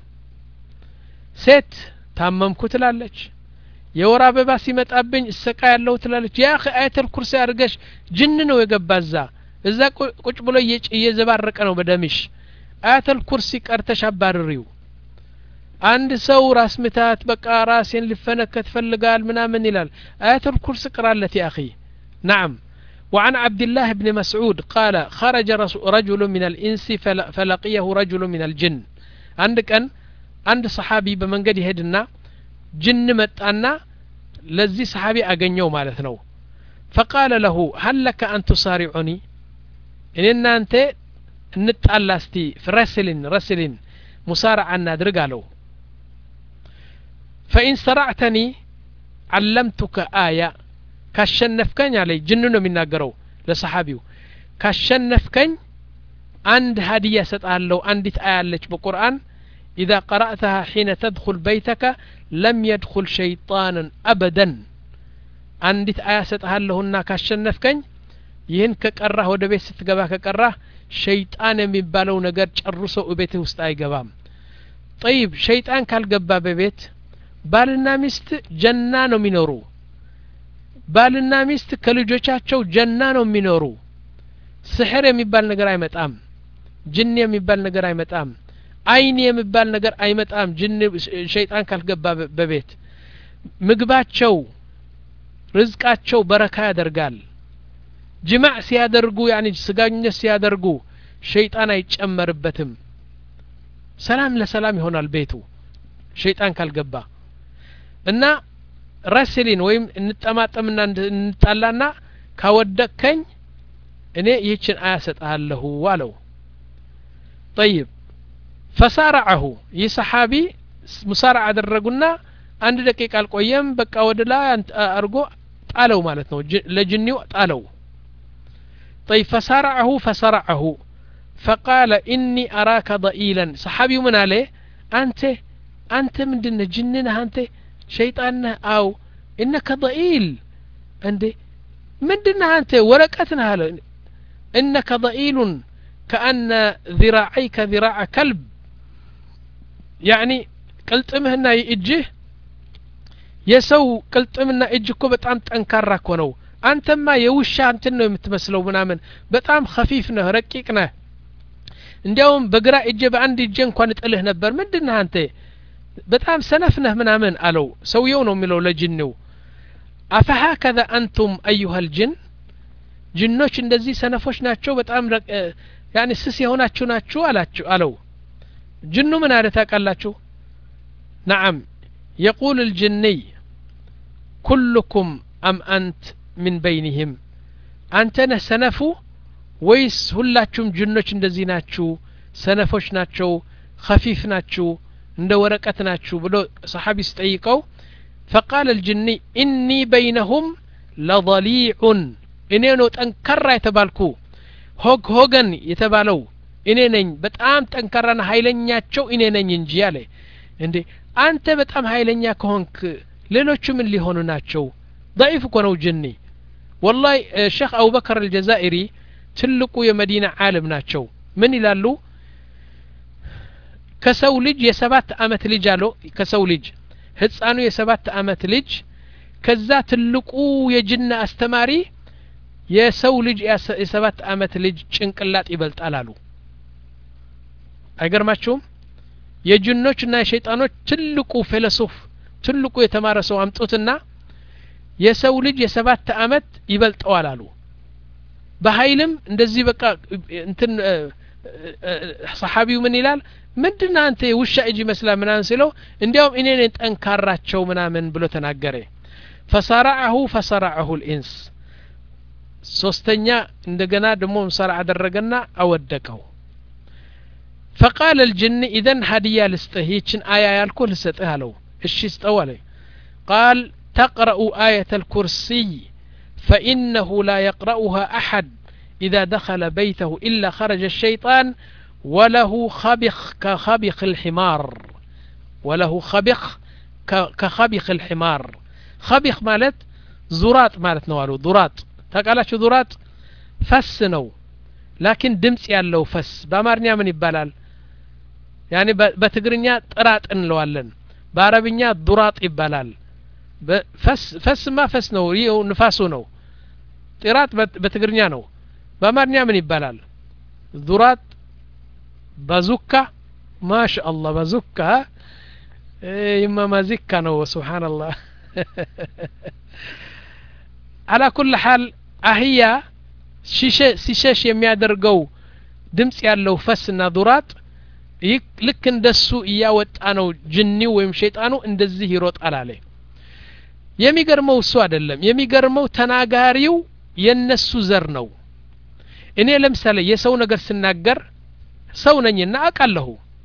ሴት ታመምኩ ትላለች የወር አበባ ሲመጣብኝ እሰቃ ያለው ትላለች ያ አያተል ኩርስ አድርገሽ ጅን ነው የገባዛ እዛ ቁጭ ብሎ እየዘባረቀ ነው በደምሽ አያተል ኩርሲ ቀርተሽ አባርሪው አንድ ሰው ራስ ምታት በቃ ራስን ሊፈነከት ፈልጋል ምናምን ይላል አያተል ኩርሲ ቅራለት يا اخي نعم وعن عبد الله بن مسعود قال خرج رجل من الانس فلقيه رجل من الجن عندك ان عند صحابي بمنجد يهدنا جن متانا لذي صحابي اغنيو ማለት ነው فقال له هل لك ان تصارعني ان انت نتطالى استي فرسلين رسلين مصارعه እናድርግ አለው فإن سرعتني علمتك آية كشنفكن علي جنن የሚናገረው ለሰሐቢው كشنفكن عند هديه ሰጣለው አንዲት አያለች በቁርአን إذا قرأتها حين تدخل بيتك لم يدخل شيطان أبدا عندت آية ሰጣለሁና كشنفكن ይህን ከቀራህ ወደ ቤት ስትገባ ከቀራህ ሸይጣን የሚባለው ነገር ጨርሶ ቤት ውስጥ አይገባም طيب ሸይጣን ካልገባ በቤት ባልና ሚስት ጀና ነው የሚኖሩ ባልና ሚስት ከልጆቻቸው ጀና ነው የሚኖሩ ስሕር የሚባል ነገር አይመጣም ጅን የሚባል ነገር አይመጣም አይን የሚባል ነገር አይመጣም ጅን ሸይጣን ካልገባ በቤት ምግባቸው ርዝቃቸው በረካ ያደርጋል ጅማዕ ሲያደርጉ ያኒ ስጋኝነት ሲያደርጉ ሸይጣን አይጨመርበትም ሰላም ለሰላም ይሆናል ቤቱ ሸይጣን ካልገባ እና ረስሊን ወይም እንጠማጠምና እንጣላና ካወደከኝ እኔ ይህችን አያሰጣለሁ አለው طيب فسارعه يصحابي مسارع አደረጉና አንድ ደቂቃ አልቆየም በቃ ወደላ አርጎ ጣለው ማለት ነው ለጅኒው ጣለው طيب فسارعه فسرعه فقال إني أراك ضئيلا صحابي من عليه أنت أنت من دون جننا أنت شيطان أو إنك ضئيل أنت من دون أنت ورقتنا هلا إنك ضئيل كأن ذراعيك ذراع كلب يعني قلت مهنا يجيه يسو قلت منا يجيكو بتعم تنكر كونو أنت ما يوشا أنت إنه متمثلوا منامن بتعم خفيفنا ركيكنا እንዲያውም በግራ እጄ በአንድ እጄ እንኳን ጥልህ ነበር ምንድነው አንተ በጣም ሰነፍነህ ምናምን አለው ሰውየው ነው የሚለው ለጅኒው أفهكذا أنتم أيها الجن ጅኖች እንደዚህ ሰነፎች ናቸው በጣም يعني ስስ የሆናችሁ ናችሁ አላችሁ አለው ጅኑ ምን አለ ታውቃላችሁ نعم يقول الجني كلكم أم أنت من بينهم أنت سنفو ወይስ ሁላችሁም ጅኖች እንደዚህ ናችሁ ሰነፎች ናቸው خفيف ናችሁ እንደ ወረቀት ናችሁ ብሎ ሰሐቢ ሲጠይቀው فقال الجني إني بينهم لضليع እኔ ነው ጠንካራ የተባልኩ ሆግ ሆገን የተባለው እኔ ነኝ በጣም ጠንካራና ኃይለኛቸው እኔ ነኝ እንጂ አለ እንዴ አንተ በጣም ኃይለኛ ከሆንክ ሌሎቹ ምን ሊሆኑ ናቸው ضعيف እኮ ነው ጅኒ والله الشيخ أبو بكر الجزائري ትልቁ የመዲና ዓለም ናቸው ምን ይላሉ ከሰው ልጅ የሰባት አመት ልጅ አለው ከሰው ልጅ ህፃኑ የሰባት አመት ልጅ ከዛ ትልቁ የጅና አስተማሪ የሰው ልጅ የሰባት አመት ልጅ ጭንቅላት ይበልጣል አሉ አይገርማችሁም የጅኖችና የሸይጣኖች ትልቁ ፊሎሶፍ ትልቁ የተማረ ሰው አምጡትና የሰው ልጅ የሰባት አመት ይበልጣል አሉ በኃይልም እንደዚህ በቃ እንትን ሰሃቢው ምን ይላል ምንድነው አንተ ውሻ እጅ መስላ ምናን ሲለው እንዲያውም እኔ ነኝ ጠንካራቸው ምናምን ብሎ ተናገረ فصرعه فصرعه الانس ሶስተኛ እንደገና ደሞ ምሰራ አደረገና አወደቀው فقال الجن اذا هديه لستهيچن آية يالكو لسطه አለው እሺ ስጠዋለ قال تقرأ آية الكرسي فإنه لا يقرأها أحد إذا دخل بيته إلا خرج الشيطان وله خبخ كخبخ الحمار وله خبخ كخبخ الحمار خبخ مالت زرات مالت نوالو ذرات تقالاتشو ذرات فس نو لكن دمص ያለው فس በአማርኛ ምን ይባላል يعني በትግርኛ ጥራጥ እንለዋለን በአረብኛ ذرات ይባላል فس فس ما فس ነው ይው ንፋሱ ነው ጥራጥ በትግርኛ ነው በአማርኛ ምን ይባላል ذرات بازوكا ما شاء الله بازوكا إما مازيكا نو سبحان الله على كل حال أهيا شيشة سيشاش يميادرقو دمس يالو فسنا ذرات لك اندسو إياوت أنو جني ويم شيطانو اندزيه روت على يمي قرمو سواد اللم يمي قرمو تناقاريو ينسو زرنو إني لمسالي يسو نقر سناقر ሰው ነኝና አቃለሁ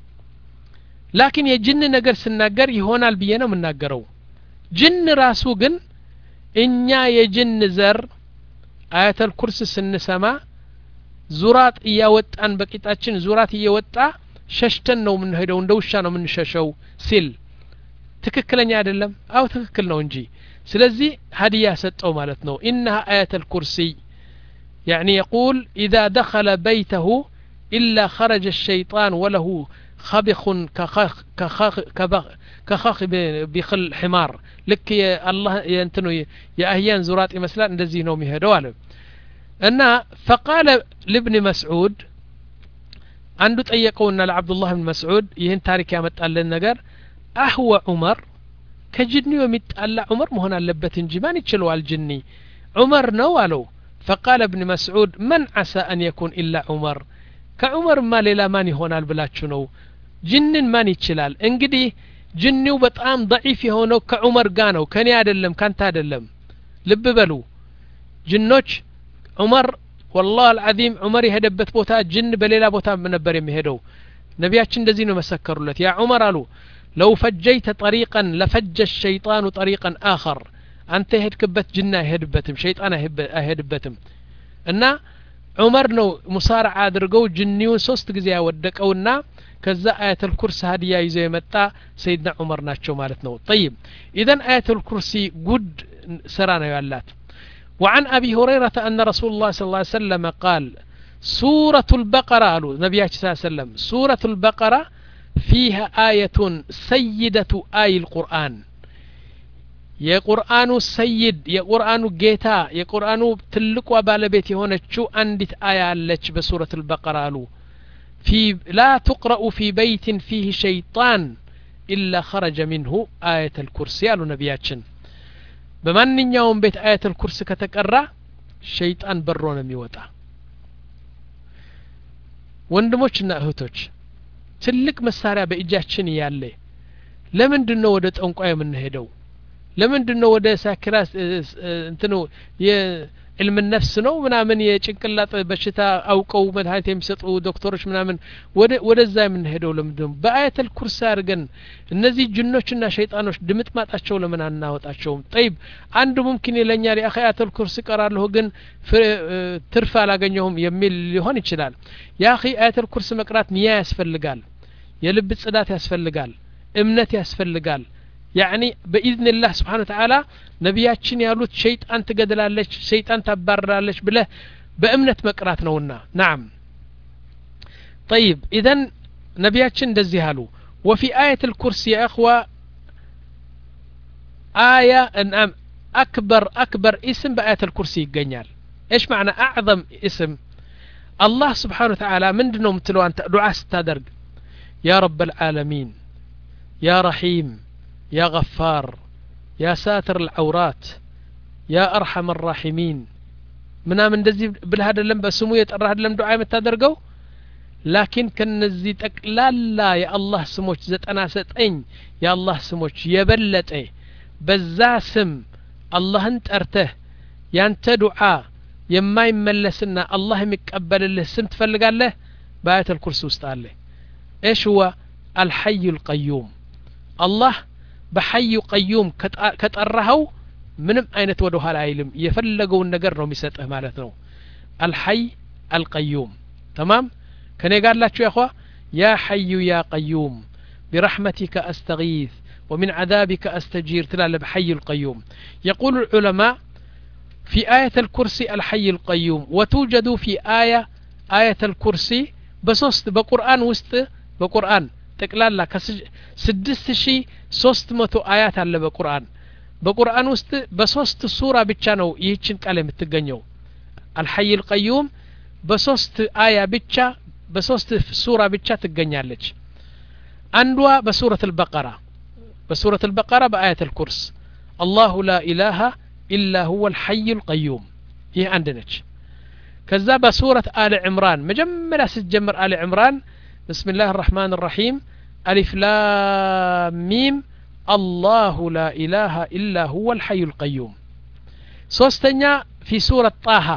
ላኪን የጅን ነገር ስናገር ይሆናል ብዬ ነው የምናገረው ጅን ራሱ ግን እኛ የጅን ዘር አያተል ኩርስ ስንሰማ ዙራት እያወጣን በቂጣችን ዙራት እየወጣ ሸሽተን ነው ምን ሄደው እንደውሻ ነው ምን ሸሸው ሲል ትክክለኛ አይደለም አው ትክክል ነው እንጂ ስለዚህ ሀዲያ ሰጠው ማለት ነው ኢንها አያተል ኩርሲ يعني يقول إذا دخل بيته إلا خرج الشيطان وله خبخ كخخ كخخ كخخ بخل حمار لك يا الله ينتنو يا أهيان زرات مثلا እንደዚህ ነው የሚሄደው አለ እና فقال لابن مسعود አንዱ ጠየቀውና ለአብዱላህ ብን መስዑድ ይህን ታሪክ ያመጣልን ነገር አህወ ዑመር ከጅኒው የሚጣላ ዑመር መሆን አለበት እንጂ ማን ይችላል ጅኒ ዑመር ነው አለው فقال ابن مسعود من عسى أن يكون إلا عمر كعمر ما ليلا ماني هونال بلاچو ነው ጅንን ማን ይችላል እንግዲህ ጅኒው በጣም ضعيف የሆነው ከዑመር ጋር ነው ከኔ አይደለም ካንተ አይደለም ልብ በሉ ጅኖች ዑመር والله العظيم عمر يهدبت ቦታ ጅን በሌላ ቦታ ነበር የሚሄደው ነቢያችን እንደዚህ ነው መሰከሩለት ያ ዑመር አሉ لو فجيت طريقا لفج الشيطان طريقا آخر አንተ ሄድክበት ጅና ይሄድበትም ሸይጣን አይሄድበትም እና ዑመር ነው ሙሳራ አድርገው ጅኒውን ሶስት ጊዜ ያወደቀውና ከዛ አያተል ኩርሲ ሀዲያ ይዘው የመጣ ሰይድና ዑመር ናቸው ማለት ነው طيب اذا አያተል ኩርሲ ጉድ ስራ ነው ያላት وعن أبي هريرة أن رسول الله صلى الله عليه وسلم قال سورة البقرة قالوا نبي صلى الله عليه وسلم سورة البقرة فيها آية سيدة آي القرآن يا قرآن سيد يا قرآن جيتا يا قرآن تلقوا بالبيت هنا شو عندت آية لك بسورة البقرة قالوا في لا تقرأ في بيت فيه شيطان إلا خرج منه آية الكرسي قالوا نبياتشن በማንኛውም ቤት አያተል ኩርሲ ከተቀራ ሸይጣን በሮ ነው የሚወጣ ወንድሞችና እህቶች ትልቅ መሳሪያ በእጃችን ያለ ለምንድነው ወደ ጠንቋይ የምንሄደው ለምንድነው ወደ ሳክራስ እንትኑ የዕልም ነፍስ ነው ምናምን የጭንቅላት በሽታ አውቀው መድኃኒት የሚሰጡ ዶክተሮች ምናምን ወደ ወደዛ የምንሄደው ለምንድነው በአያተል ኩርሲ አድርገን እነዚህ ጅኖችና ሸይጣኖች ድምጥማጣቸው ለምን አናወጣቸውም طيب አንዱ ሙምኪን ለኛ ለአኺ አያተል ኩርሲ ቀራለሁ ግን ትርፍ አላገኘሁም የሚል ሊሆን ይችላል ያኺ አያተል ኩርሲ መቅራት ንያ ያስፈልጋል የልብ ጽዳት ያስፈልጋል እምነት ያስፈልጋል يعني بإذن الله سبحانه وتعالى نبياتشن يالوت شيطان تقدلالش شيطان تبررالش بله بأمنة مقرات نونا نعم طيب إذن نبياتشن دزيهالو وفي آية الكرسي يا أخوة آية أن أكبر أكبر اسم بآية الكرسي يقنيال إيش معنى أعظم اسم الله سبحانه وتعالى من دنهم تلوان دعاء ستادرق يا رب العالمين يا رحيم يا غفار يا ساتر العورات يا أرحم الراحمين منا من دزي بالهذا اللم بسمو يتقرأ هذا اللم دعاء متادرقو لكن كنزي تقلالا يا الله سموش زت أنا ستأين يا الله سموش يبلت ايه بزاسم الله انت ارته يانت دعاء يما يملسنا الله يقبل له سم تفلق له بآية الكرسي وستعله ايش هو الحي القيوم الله بحي قيوم كتقرهو منم اينت ودوها العيلم يفلقوا النقر ነው የሚሰጥህ ማለት ነው الحي القيوم تمام كان يقال لك يا اخوة يا حي يا قيوم برحمتك استغيث ومن عذابك استجير تلا بحي القيوم يقول العلماء في آية الكرسي الحي القيوم وتوجد في آية آية الكرسي بسوست بقرآن وست بقرآن تقلال لك سدست شي سوست متو آيات على بقرآن بقرآن وست بسوست سورة بتشانو يهيشن كلمة تغنيو الحي القيوم بسوست آية بتشا بسوست سورة بتشا تغنيالج أندوا بسورة البقرة بسورة البقرة بآية الكرس الله لا إله إلا هو الحي القيوم هي عندناش كذا بسورة آل عمران مجملة ستجمر آل عمران بسم الله الرحمن الرحيم ألف لام ميم الله لا إله إلا هو الحي القيوم سوستنيا في سورة طه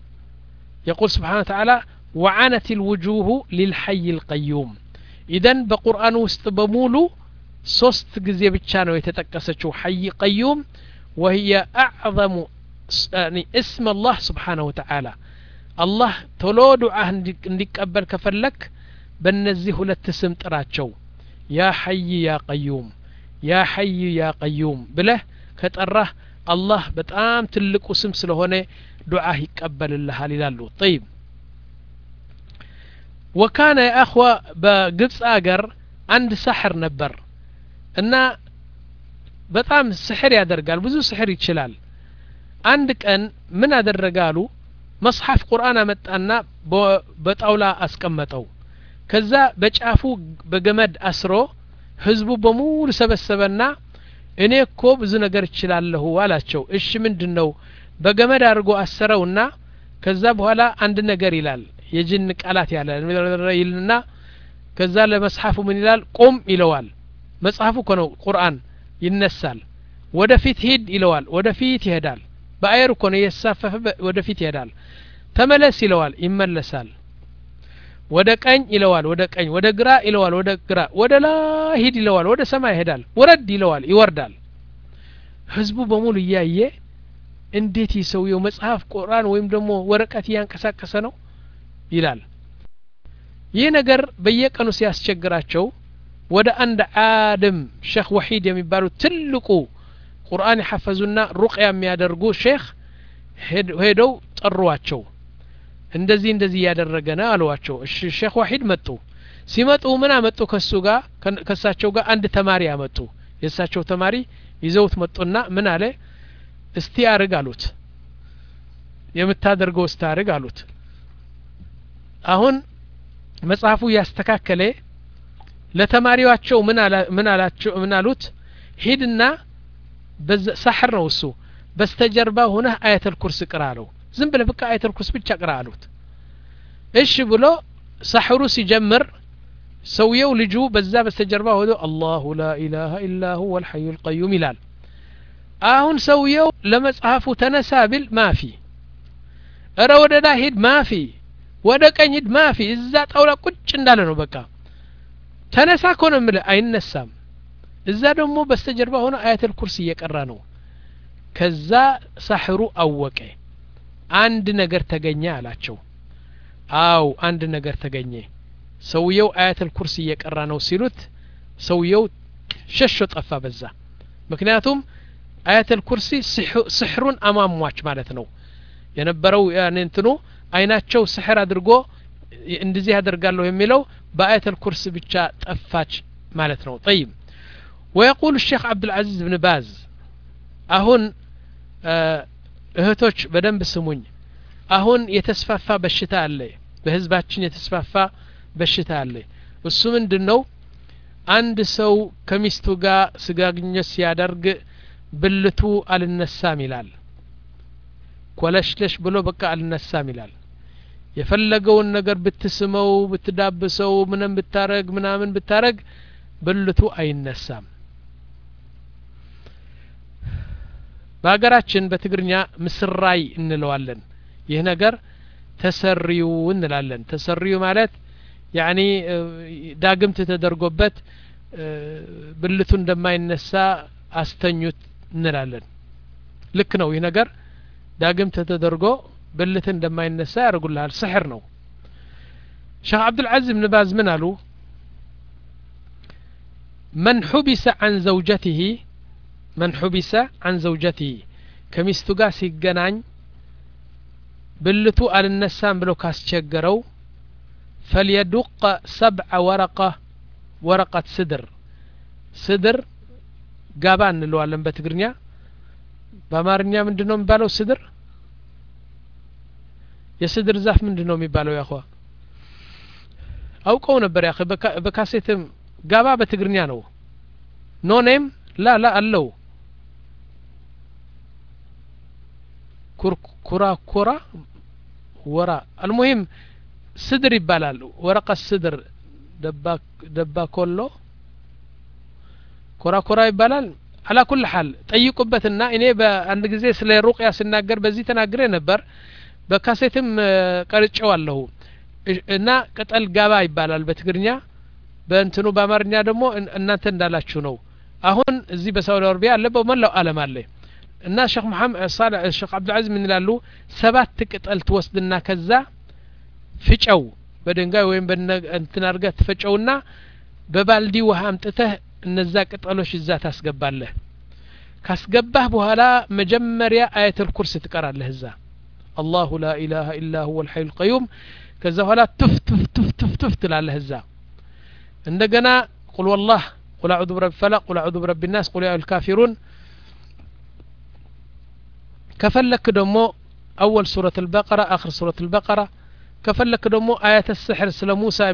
يقول سبحانه وتعالى وعنت الوجوه للحي القيوم إذن بقرآن وستبمولو سوست جزية بتشانو يتتكسشو حي قيوم وهي أعظم يعني اسم الله سبحانه وتعالى الله تلو دعاه انديك أبل كفلك بنزيه لتسم تراتشو يا حي يا قيوم يا حي يا قيوم بله كتقراه الله بتقام تلك اسم سلهونه دعاه يقبل الله لالو طيب وكان يا أخوة بقبس آقر عند سحر نبر እና በጣም ስሕር ያደርጋል ብዙ ስሕር ይችላል አንድ ቀን ምን አደረጋሉ መጽሐፍ ቁርአን አመጣና በጣውላ አስቀመጠው ከዛ በጫፉ በገመድ አስሮ ህዝቡ በሙሉ ሰበሰበና እኔ እኮ ብዙ ነገር ይችላልሁ አላቸው እሺ ምንድነው በገመድ አድርጎ አሰረውና ከዛ በኋላ አንድ ነገር ይላል የጅን ቃላት ያለ ይልና ከዛ ለመጽሐፉ ምን ይላል ቆም ይለዋል መጽሐፉ ከነው ቁርአን ይነሳል ወደፊት ሂድ ይለዋል ወደፊት ይሄዳል በአየር ኮነ የሳፈፈ ወደፊት ይሄዳል ተመለስ ይለዋል ይመለሳል ወደ ቀኝ ይለዋል ወደ ቀኝ ወደ ግራ ይለዋል ወደ ግራ ወደ ላይ ሂድ ይለዋል ወደ ሰማይ ይሄዳል ወረድ ይለዋል ይወርዳል ህዝቡ በሙሉ ያየ እንዴት ይሰውየው መጽሐፍ ቁርአን ወይም ደግሞ ወረቀት ያንቀሳቀሰ ነው ይላል ይህ ነገር በየቀኑ ሲያስቸግራቸው ወደ አንድ ዓለም ሼክ ወሂድ የሚባሉ ትልቁ ቁርአን ይሐፈዙና ሩቅያ የሚያደርጉ ሼክ ሄደው ጠሯቸው እንደዚህ እንደዚህ ያደረገና አሏቸው እሺ ሼክ ወሂድ መጡ ሲመጡ ምን አመጡ ከሱ ጋር ከሳቸው ጋር አንድ ተማሪ አመጡ የሳቸው ተማሪ ይዘውት መጡና ምን አለ እስቲ አርግ አሉት የምታደርገው እስቲ አርግ አሉት አሁን መጽሐፉ ያስተካከለ ለተማሪዋቸው ምን አላ ምን አላቸው ምን አሉት ሂድና በሰሕር ነው እሱ በስተጀርባ ሆነ አያተል ኩርሲ ቅራ አለው ዝም ብለህ በቃ አያተል ኩርሲ ብቻ ቅራ አሉት እሺ ብሎ ሰሕሩ ሲጀምር ሰውየው ልጁ በዛ በስተጀርባ ሆኖ አላሁ ላ ኢላሃ ኢላ ሁወ አልሐዩል ቀዩም ይላል አሁን ሰውየው ለመጽሐፉ ተነሳ ቢል ማፊ እረ ወደ ዳ ሂድ ማፊ ወደ ቀኝ ሂድ ማፊ እዛ ጣውላ ቁጭ እንዳለ ነው በቃ ተነሳ ኮነ ምለ አይነሳም እዛ ደግሞ በስተጀርባ ሆነ አያተል ኩርሲ እየቀራ ነው ከዛ ሰሕሩ አወቀ አንድ ነገር ተገኘ አላቸው አው አንድ ነገር ተገኘ ሰውየው አያተል ኩርሲ እየቀራ ነው ሲሉት ሰውየው ሸሾ ጠፋ በዛ ምክንያቱም አያተል ኩርሲ ስሕሩን አማሟች ማለት ነው የነበረው ያን እንትኑ አይናቸው ስሕር አድርጎ እንደዚህ ያደርጋለሁ የሚለው በአያተል ኩርሲ ብቻ ጠፋች ማለት ነው طيب ويقول الشيخ عبد العزيز بن باز አሁን እህቶች በደንብ ስሙኝ አሁን የተስፋፋ በሽታ አለ በህዝባችን የተስፋፋ በሽታ አለ እሱ ምንድነው አንድ ሰው ከሚስቱ ጋር ስጋግኘት ሲያደርግ ብልቱ አልነሳም ይላል ኮለሽለሽ ብሎ በቃ አልነሳም ይላል የፈለገውን ነገር ብትስመው ብትዳብሰው ምንም ብታረግ ምናምን ብታረግ ብልቱ አይነሳም በአገራችን በትግርኛ ምስራይ እንለዋለን ይህ ነገር ተሰሪው እንላለን ተሰሪው ማለት ያኒ ዳግምት ተደርጎበት ብልቱ እንደማይነሳ አስተኙት እንላለን ልክ ነው ይህ ነገር ዳግምት ተደርጎ ብልት እንደማይነሳ ያርጉልሃል ስሕር ነው ሼህ አብዱል አዚዝ ብን ባዝ ምን አሉ من حبس عن زوجته من حبس عن زوجته كميستو ጋር ሲገናኝ ብልቱ አልነሳም ብሎ ካስቸገረው فليدق سبع ورقة ورقة صدر صدر ጋባ እንለዋለን በትግርኛ በአማርኛ ምንድነው የሚባለው صدر የصدر ዛፍ ምንድነው የሚባለው ያخوا አውቀው ነበር ያخ በካሴትም ጋባ በትግርኛ ነው ኖ ኔም ላ ላ አለው ኩራ ኩራ ወራ المهم صدر ይባላል ወረቀት صدر ደባ ደባ ኮሎ ኩራ ኩራ ይባላል على كل حال ጠይቁበትና እኔ በአንድ ጊዜ ስለ ሩቅያ ስናገር በዚህ ተናግሬ ነበር በካሴትም ቀርጬዋለሁ እና ቅጠል ጋባ ይባላል በትግርኛ በእንትኑ በአማርኛ ደግሞ እናንተ እንዳላችሁ ነው አሁን እዚህ በሳውዲ አረቢያ አለ በመላው ዓለም አለ እና ሼክ መሐመድ ሳላ ሼክ አብዱል አዚዝ ምን ይላሉ ሰባት ቅጠል ትወስድና ከዛ ፍጨው በድንጋይ ወይም በእንትን አርጋ ትፈጨውና በባልዲ ውሃ አምጥተህ እነዛ ቅጠሎች እዛ ታስገባለህ ካስገባህ በኋላ መጀመሪያ አያተል ኩርሲ ትቀራለህ እዛ الله لا إله إلا هو الحي القيوم ከዛ በኋላ ትፍ ትፍ ትፍ ትፍ ትፍ ትላለህ እዛ እንደገና قل والله قل اعوذ برب الفلق قل اعوذ برب الناس قل يا ايها الكافرون كفلك دمو اول سورة البقرة اخر سورة البقرة كفلك دمو آيات السحر سلا موسى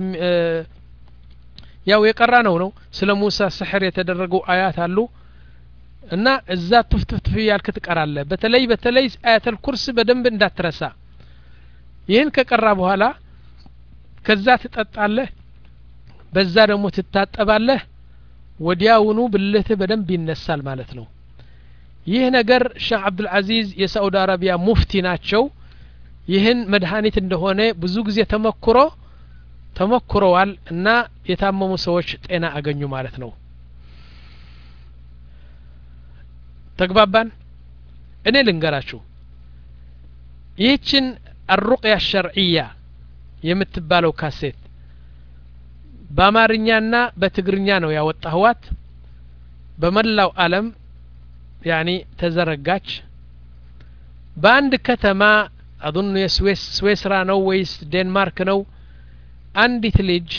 ያው የቀራነው ነው ስለ ሙሳ ስሕር የተደረጉ አያት አሉ እና እዛ ትፍትፍ ያልክ ትቀራለህ በተለይ በተለይ አያተል ኩርሲ በደንብ እንዳትረሳ ይሄን ከቀራ በኋላ ከዛ ትጠጣለህ በዛ ደግሞ ትታጠባለህ ወዲያውኑ ብልህ በደንብ ይነሳል ማለት ነው ይህ ነገር ሼህ አብዱል አዚዝ የሳውዲ አረቢያ ሙፍቲ ናቸው ይህን መድኃኒት እንደሆነ ብዙ ጊዜ ተመክሮ ተመክሮዋል እና የታመሙ ሰዎች ጤና አገኙ ማለት ነው ተግባባን እኔ ልንገራችሁ ይህችን الرقية الشرعية የምትባለው ካሴት በአማርኛና በትግርኛ ነው ያወጣሁት በመላው ዓለም يعني ተዘረጋች በአንድ ከተማ አዱን የስዊስ ስዊስራ ነው ወይስ ዴንማርክ ነው አንዲት ልጅ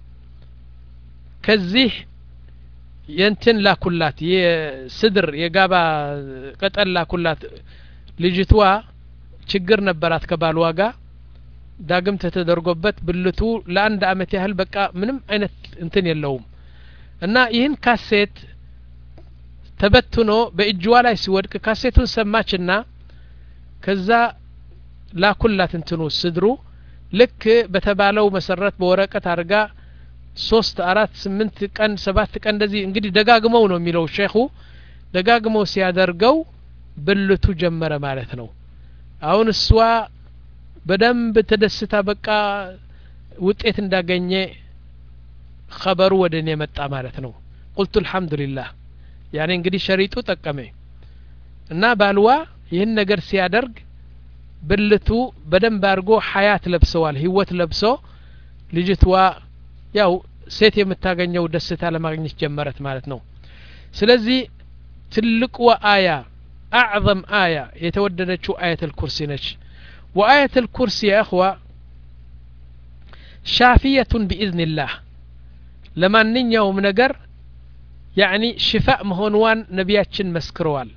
ከዚህ የንትን ላኩላት የስድር የጋባ ቀጠል ላኩላት ልጅቷ ችግር ነበራት ከባሏ ጋር ዳግም ተተደርጎበት ብልቱ ለአንድ አመት ያህል በቃ ምንም አይነት እንትን የለውም እና ይህን ካሴት ተበትኖ በእጅዋ ላይ ሲወድቅ ካሴቱን ሰማችና ከዛ ላኩላት እንትኑ ስድሩ ልክ በተባለው መሰረት በወረቀት አርጋ ሶስት አራት ስምንት ቀን ሰባት ቀን እንደዚህ እንግዲህ ደጋግመው ነው የሚለው ሼኹ ደጋግመው ሲያደርገው ብልቱ ጀመረ ማለት ነው አሁን እሷ በደንብ ተደስታ በቃ ውጤት እንዳገኘ خبሩ ወደኔ መጣ ማለት ነው قلت الحمد لله يعني እንግዲህ ሸሪጡ ጠቀመ እና ባልዋ ይህን ነገር ሲያደርግ ብልቱ በደንብ አርጎ ሐያት ለብሰዋል ህይወት ለብሶ ልጅቷ ያው ሴት የምታገኘው ደስታ ለማግኘት ጀመረት ማለት ነው ስለዚህ ትልቁ አያ اعظم آية የተወደደችው آية الكرسي ነች وآية الكرسي يا اخوة شافية بإذن الله لمن يوم نجر يعني شفاء مهونوان نبياتشن مسكروال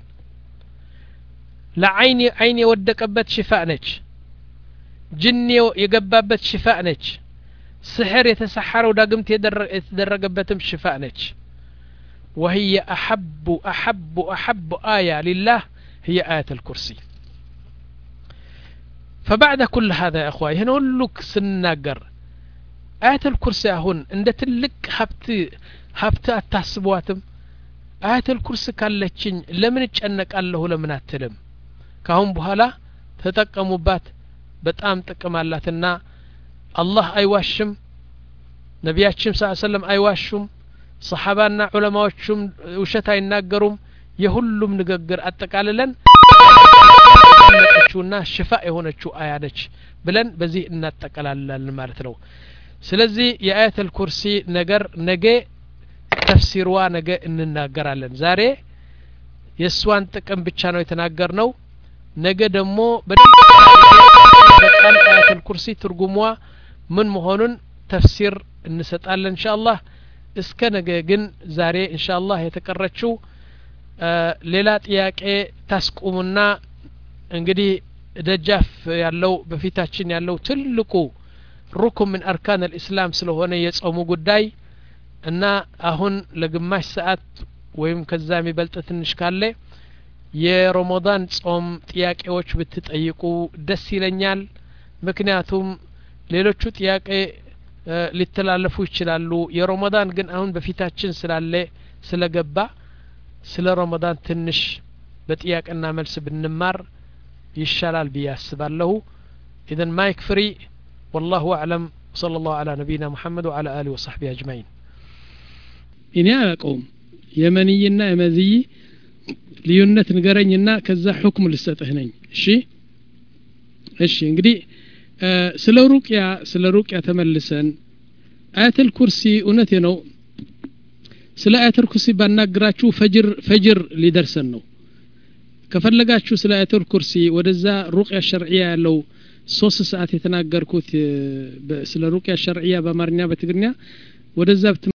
لعيني عيني ودكبت شفاء نج جني يقبابت شفاء نج سحر يتسحر وداقمت يتدرقبتم شفاء نج وهي أحب أحب أحب آية لله هي آية الكرسي فبعد كل هذا يا أخوائي هنا لك سنناقر آية الكرسي هون عند تلك حبت حبت التحسبواتم آية الكرسي قال لكين لمن يتشأنك الله لمن أتلم كهم بهلا تتقموا بات بتأم تقمالاتنا الله أيواشم نبياتشم صلى الله عليه وسلم أيواشم صحابانا علماء وشتا يناقرون يهلم نققر أتقاللن نتشونا شفاء هنا تشو آيانك بلن بزي نتقاللن مارتنو سلزي يا آية الكرسي نقر نقى تفسيروا نقى نناقرالن زاري يسوان تقم بتشانو يتناقرنو نقى دمو بقال آية الكرسي ترقموا من مهونون تفسير النسطال إن شاء الله እስከ ነገ ግን ዛሬ ኢንሻአላህ የተቀረችው ሌላ ጥያቄ ታስቁሙና እንግዲህ ደጃፍ ያለው በፊታችን ያለው ትልቁ ሩኩን من أركان الإسلام ስለሆነ የጾሙ ጉዳይ እና አሁን ለግማሽ ሰዓት ወይም ከዛም ይበልጥ ትንሽ ካለ የረመዳን ጾም ጥያቄዎች ብትጠይቁ ደስ ይለኛል ምክንያቱም ሌሎቹ ጥያቄ ሊተላለፉ ይችላሉ የረመዳን ግን አሁን በፊታችን ስላለ ስለገባ ስለ ረመዳን ትንሽ በጥያቄና መልስ ብንማር ይሻላል ቢያስባለሁ اذا مايك فري والله اعلم صلى الله على نبينا محمد وعلى اله وصحبه اجمعين እኔ አላውቀውም የመንይና የመዝይ ልዩነት ንገረኝና ከዛ ሁክም ልሰጥህ ነኝ እሺ እሺ እንግዲህ ስለ ሩቅያ ስለ ሩቅያ ተመልሰን አያተል ኩርሲ እውነቴ ነው ስለ አያተል ኩርሲ ባናግራችሁ ፈጅር ፈጅር ሊደርሰን ነው ከፈለጋችሁ ስለ አያተል ኩርሲ ወደዛ ሩቅያ ሸርዒያ ያለው ሶስት ሰዓት የተናገርኩት ስለ ሩቅያ ሸርዒያ በአማርኛ በትግርኛ ወደዛ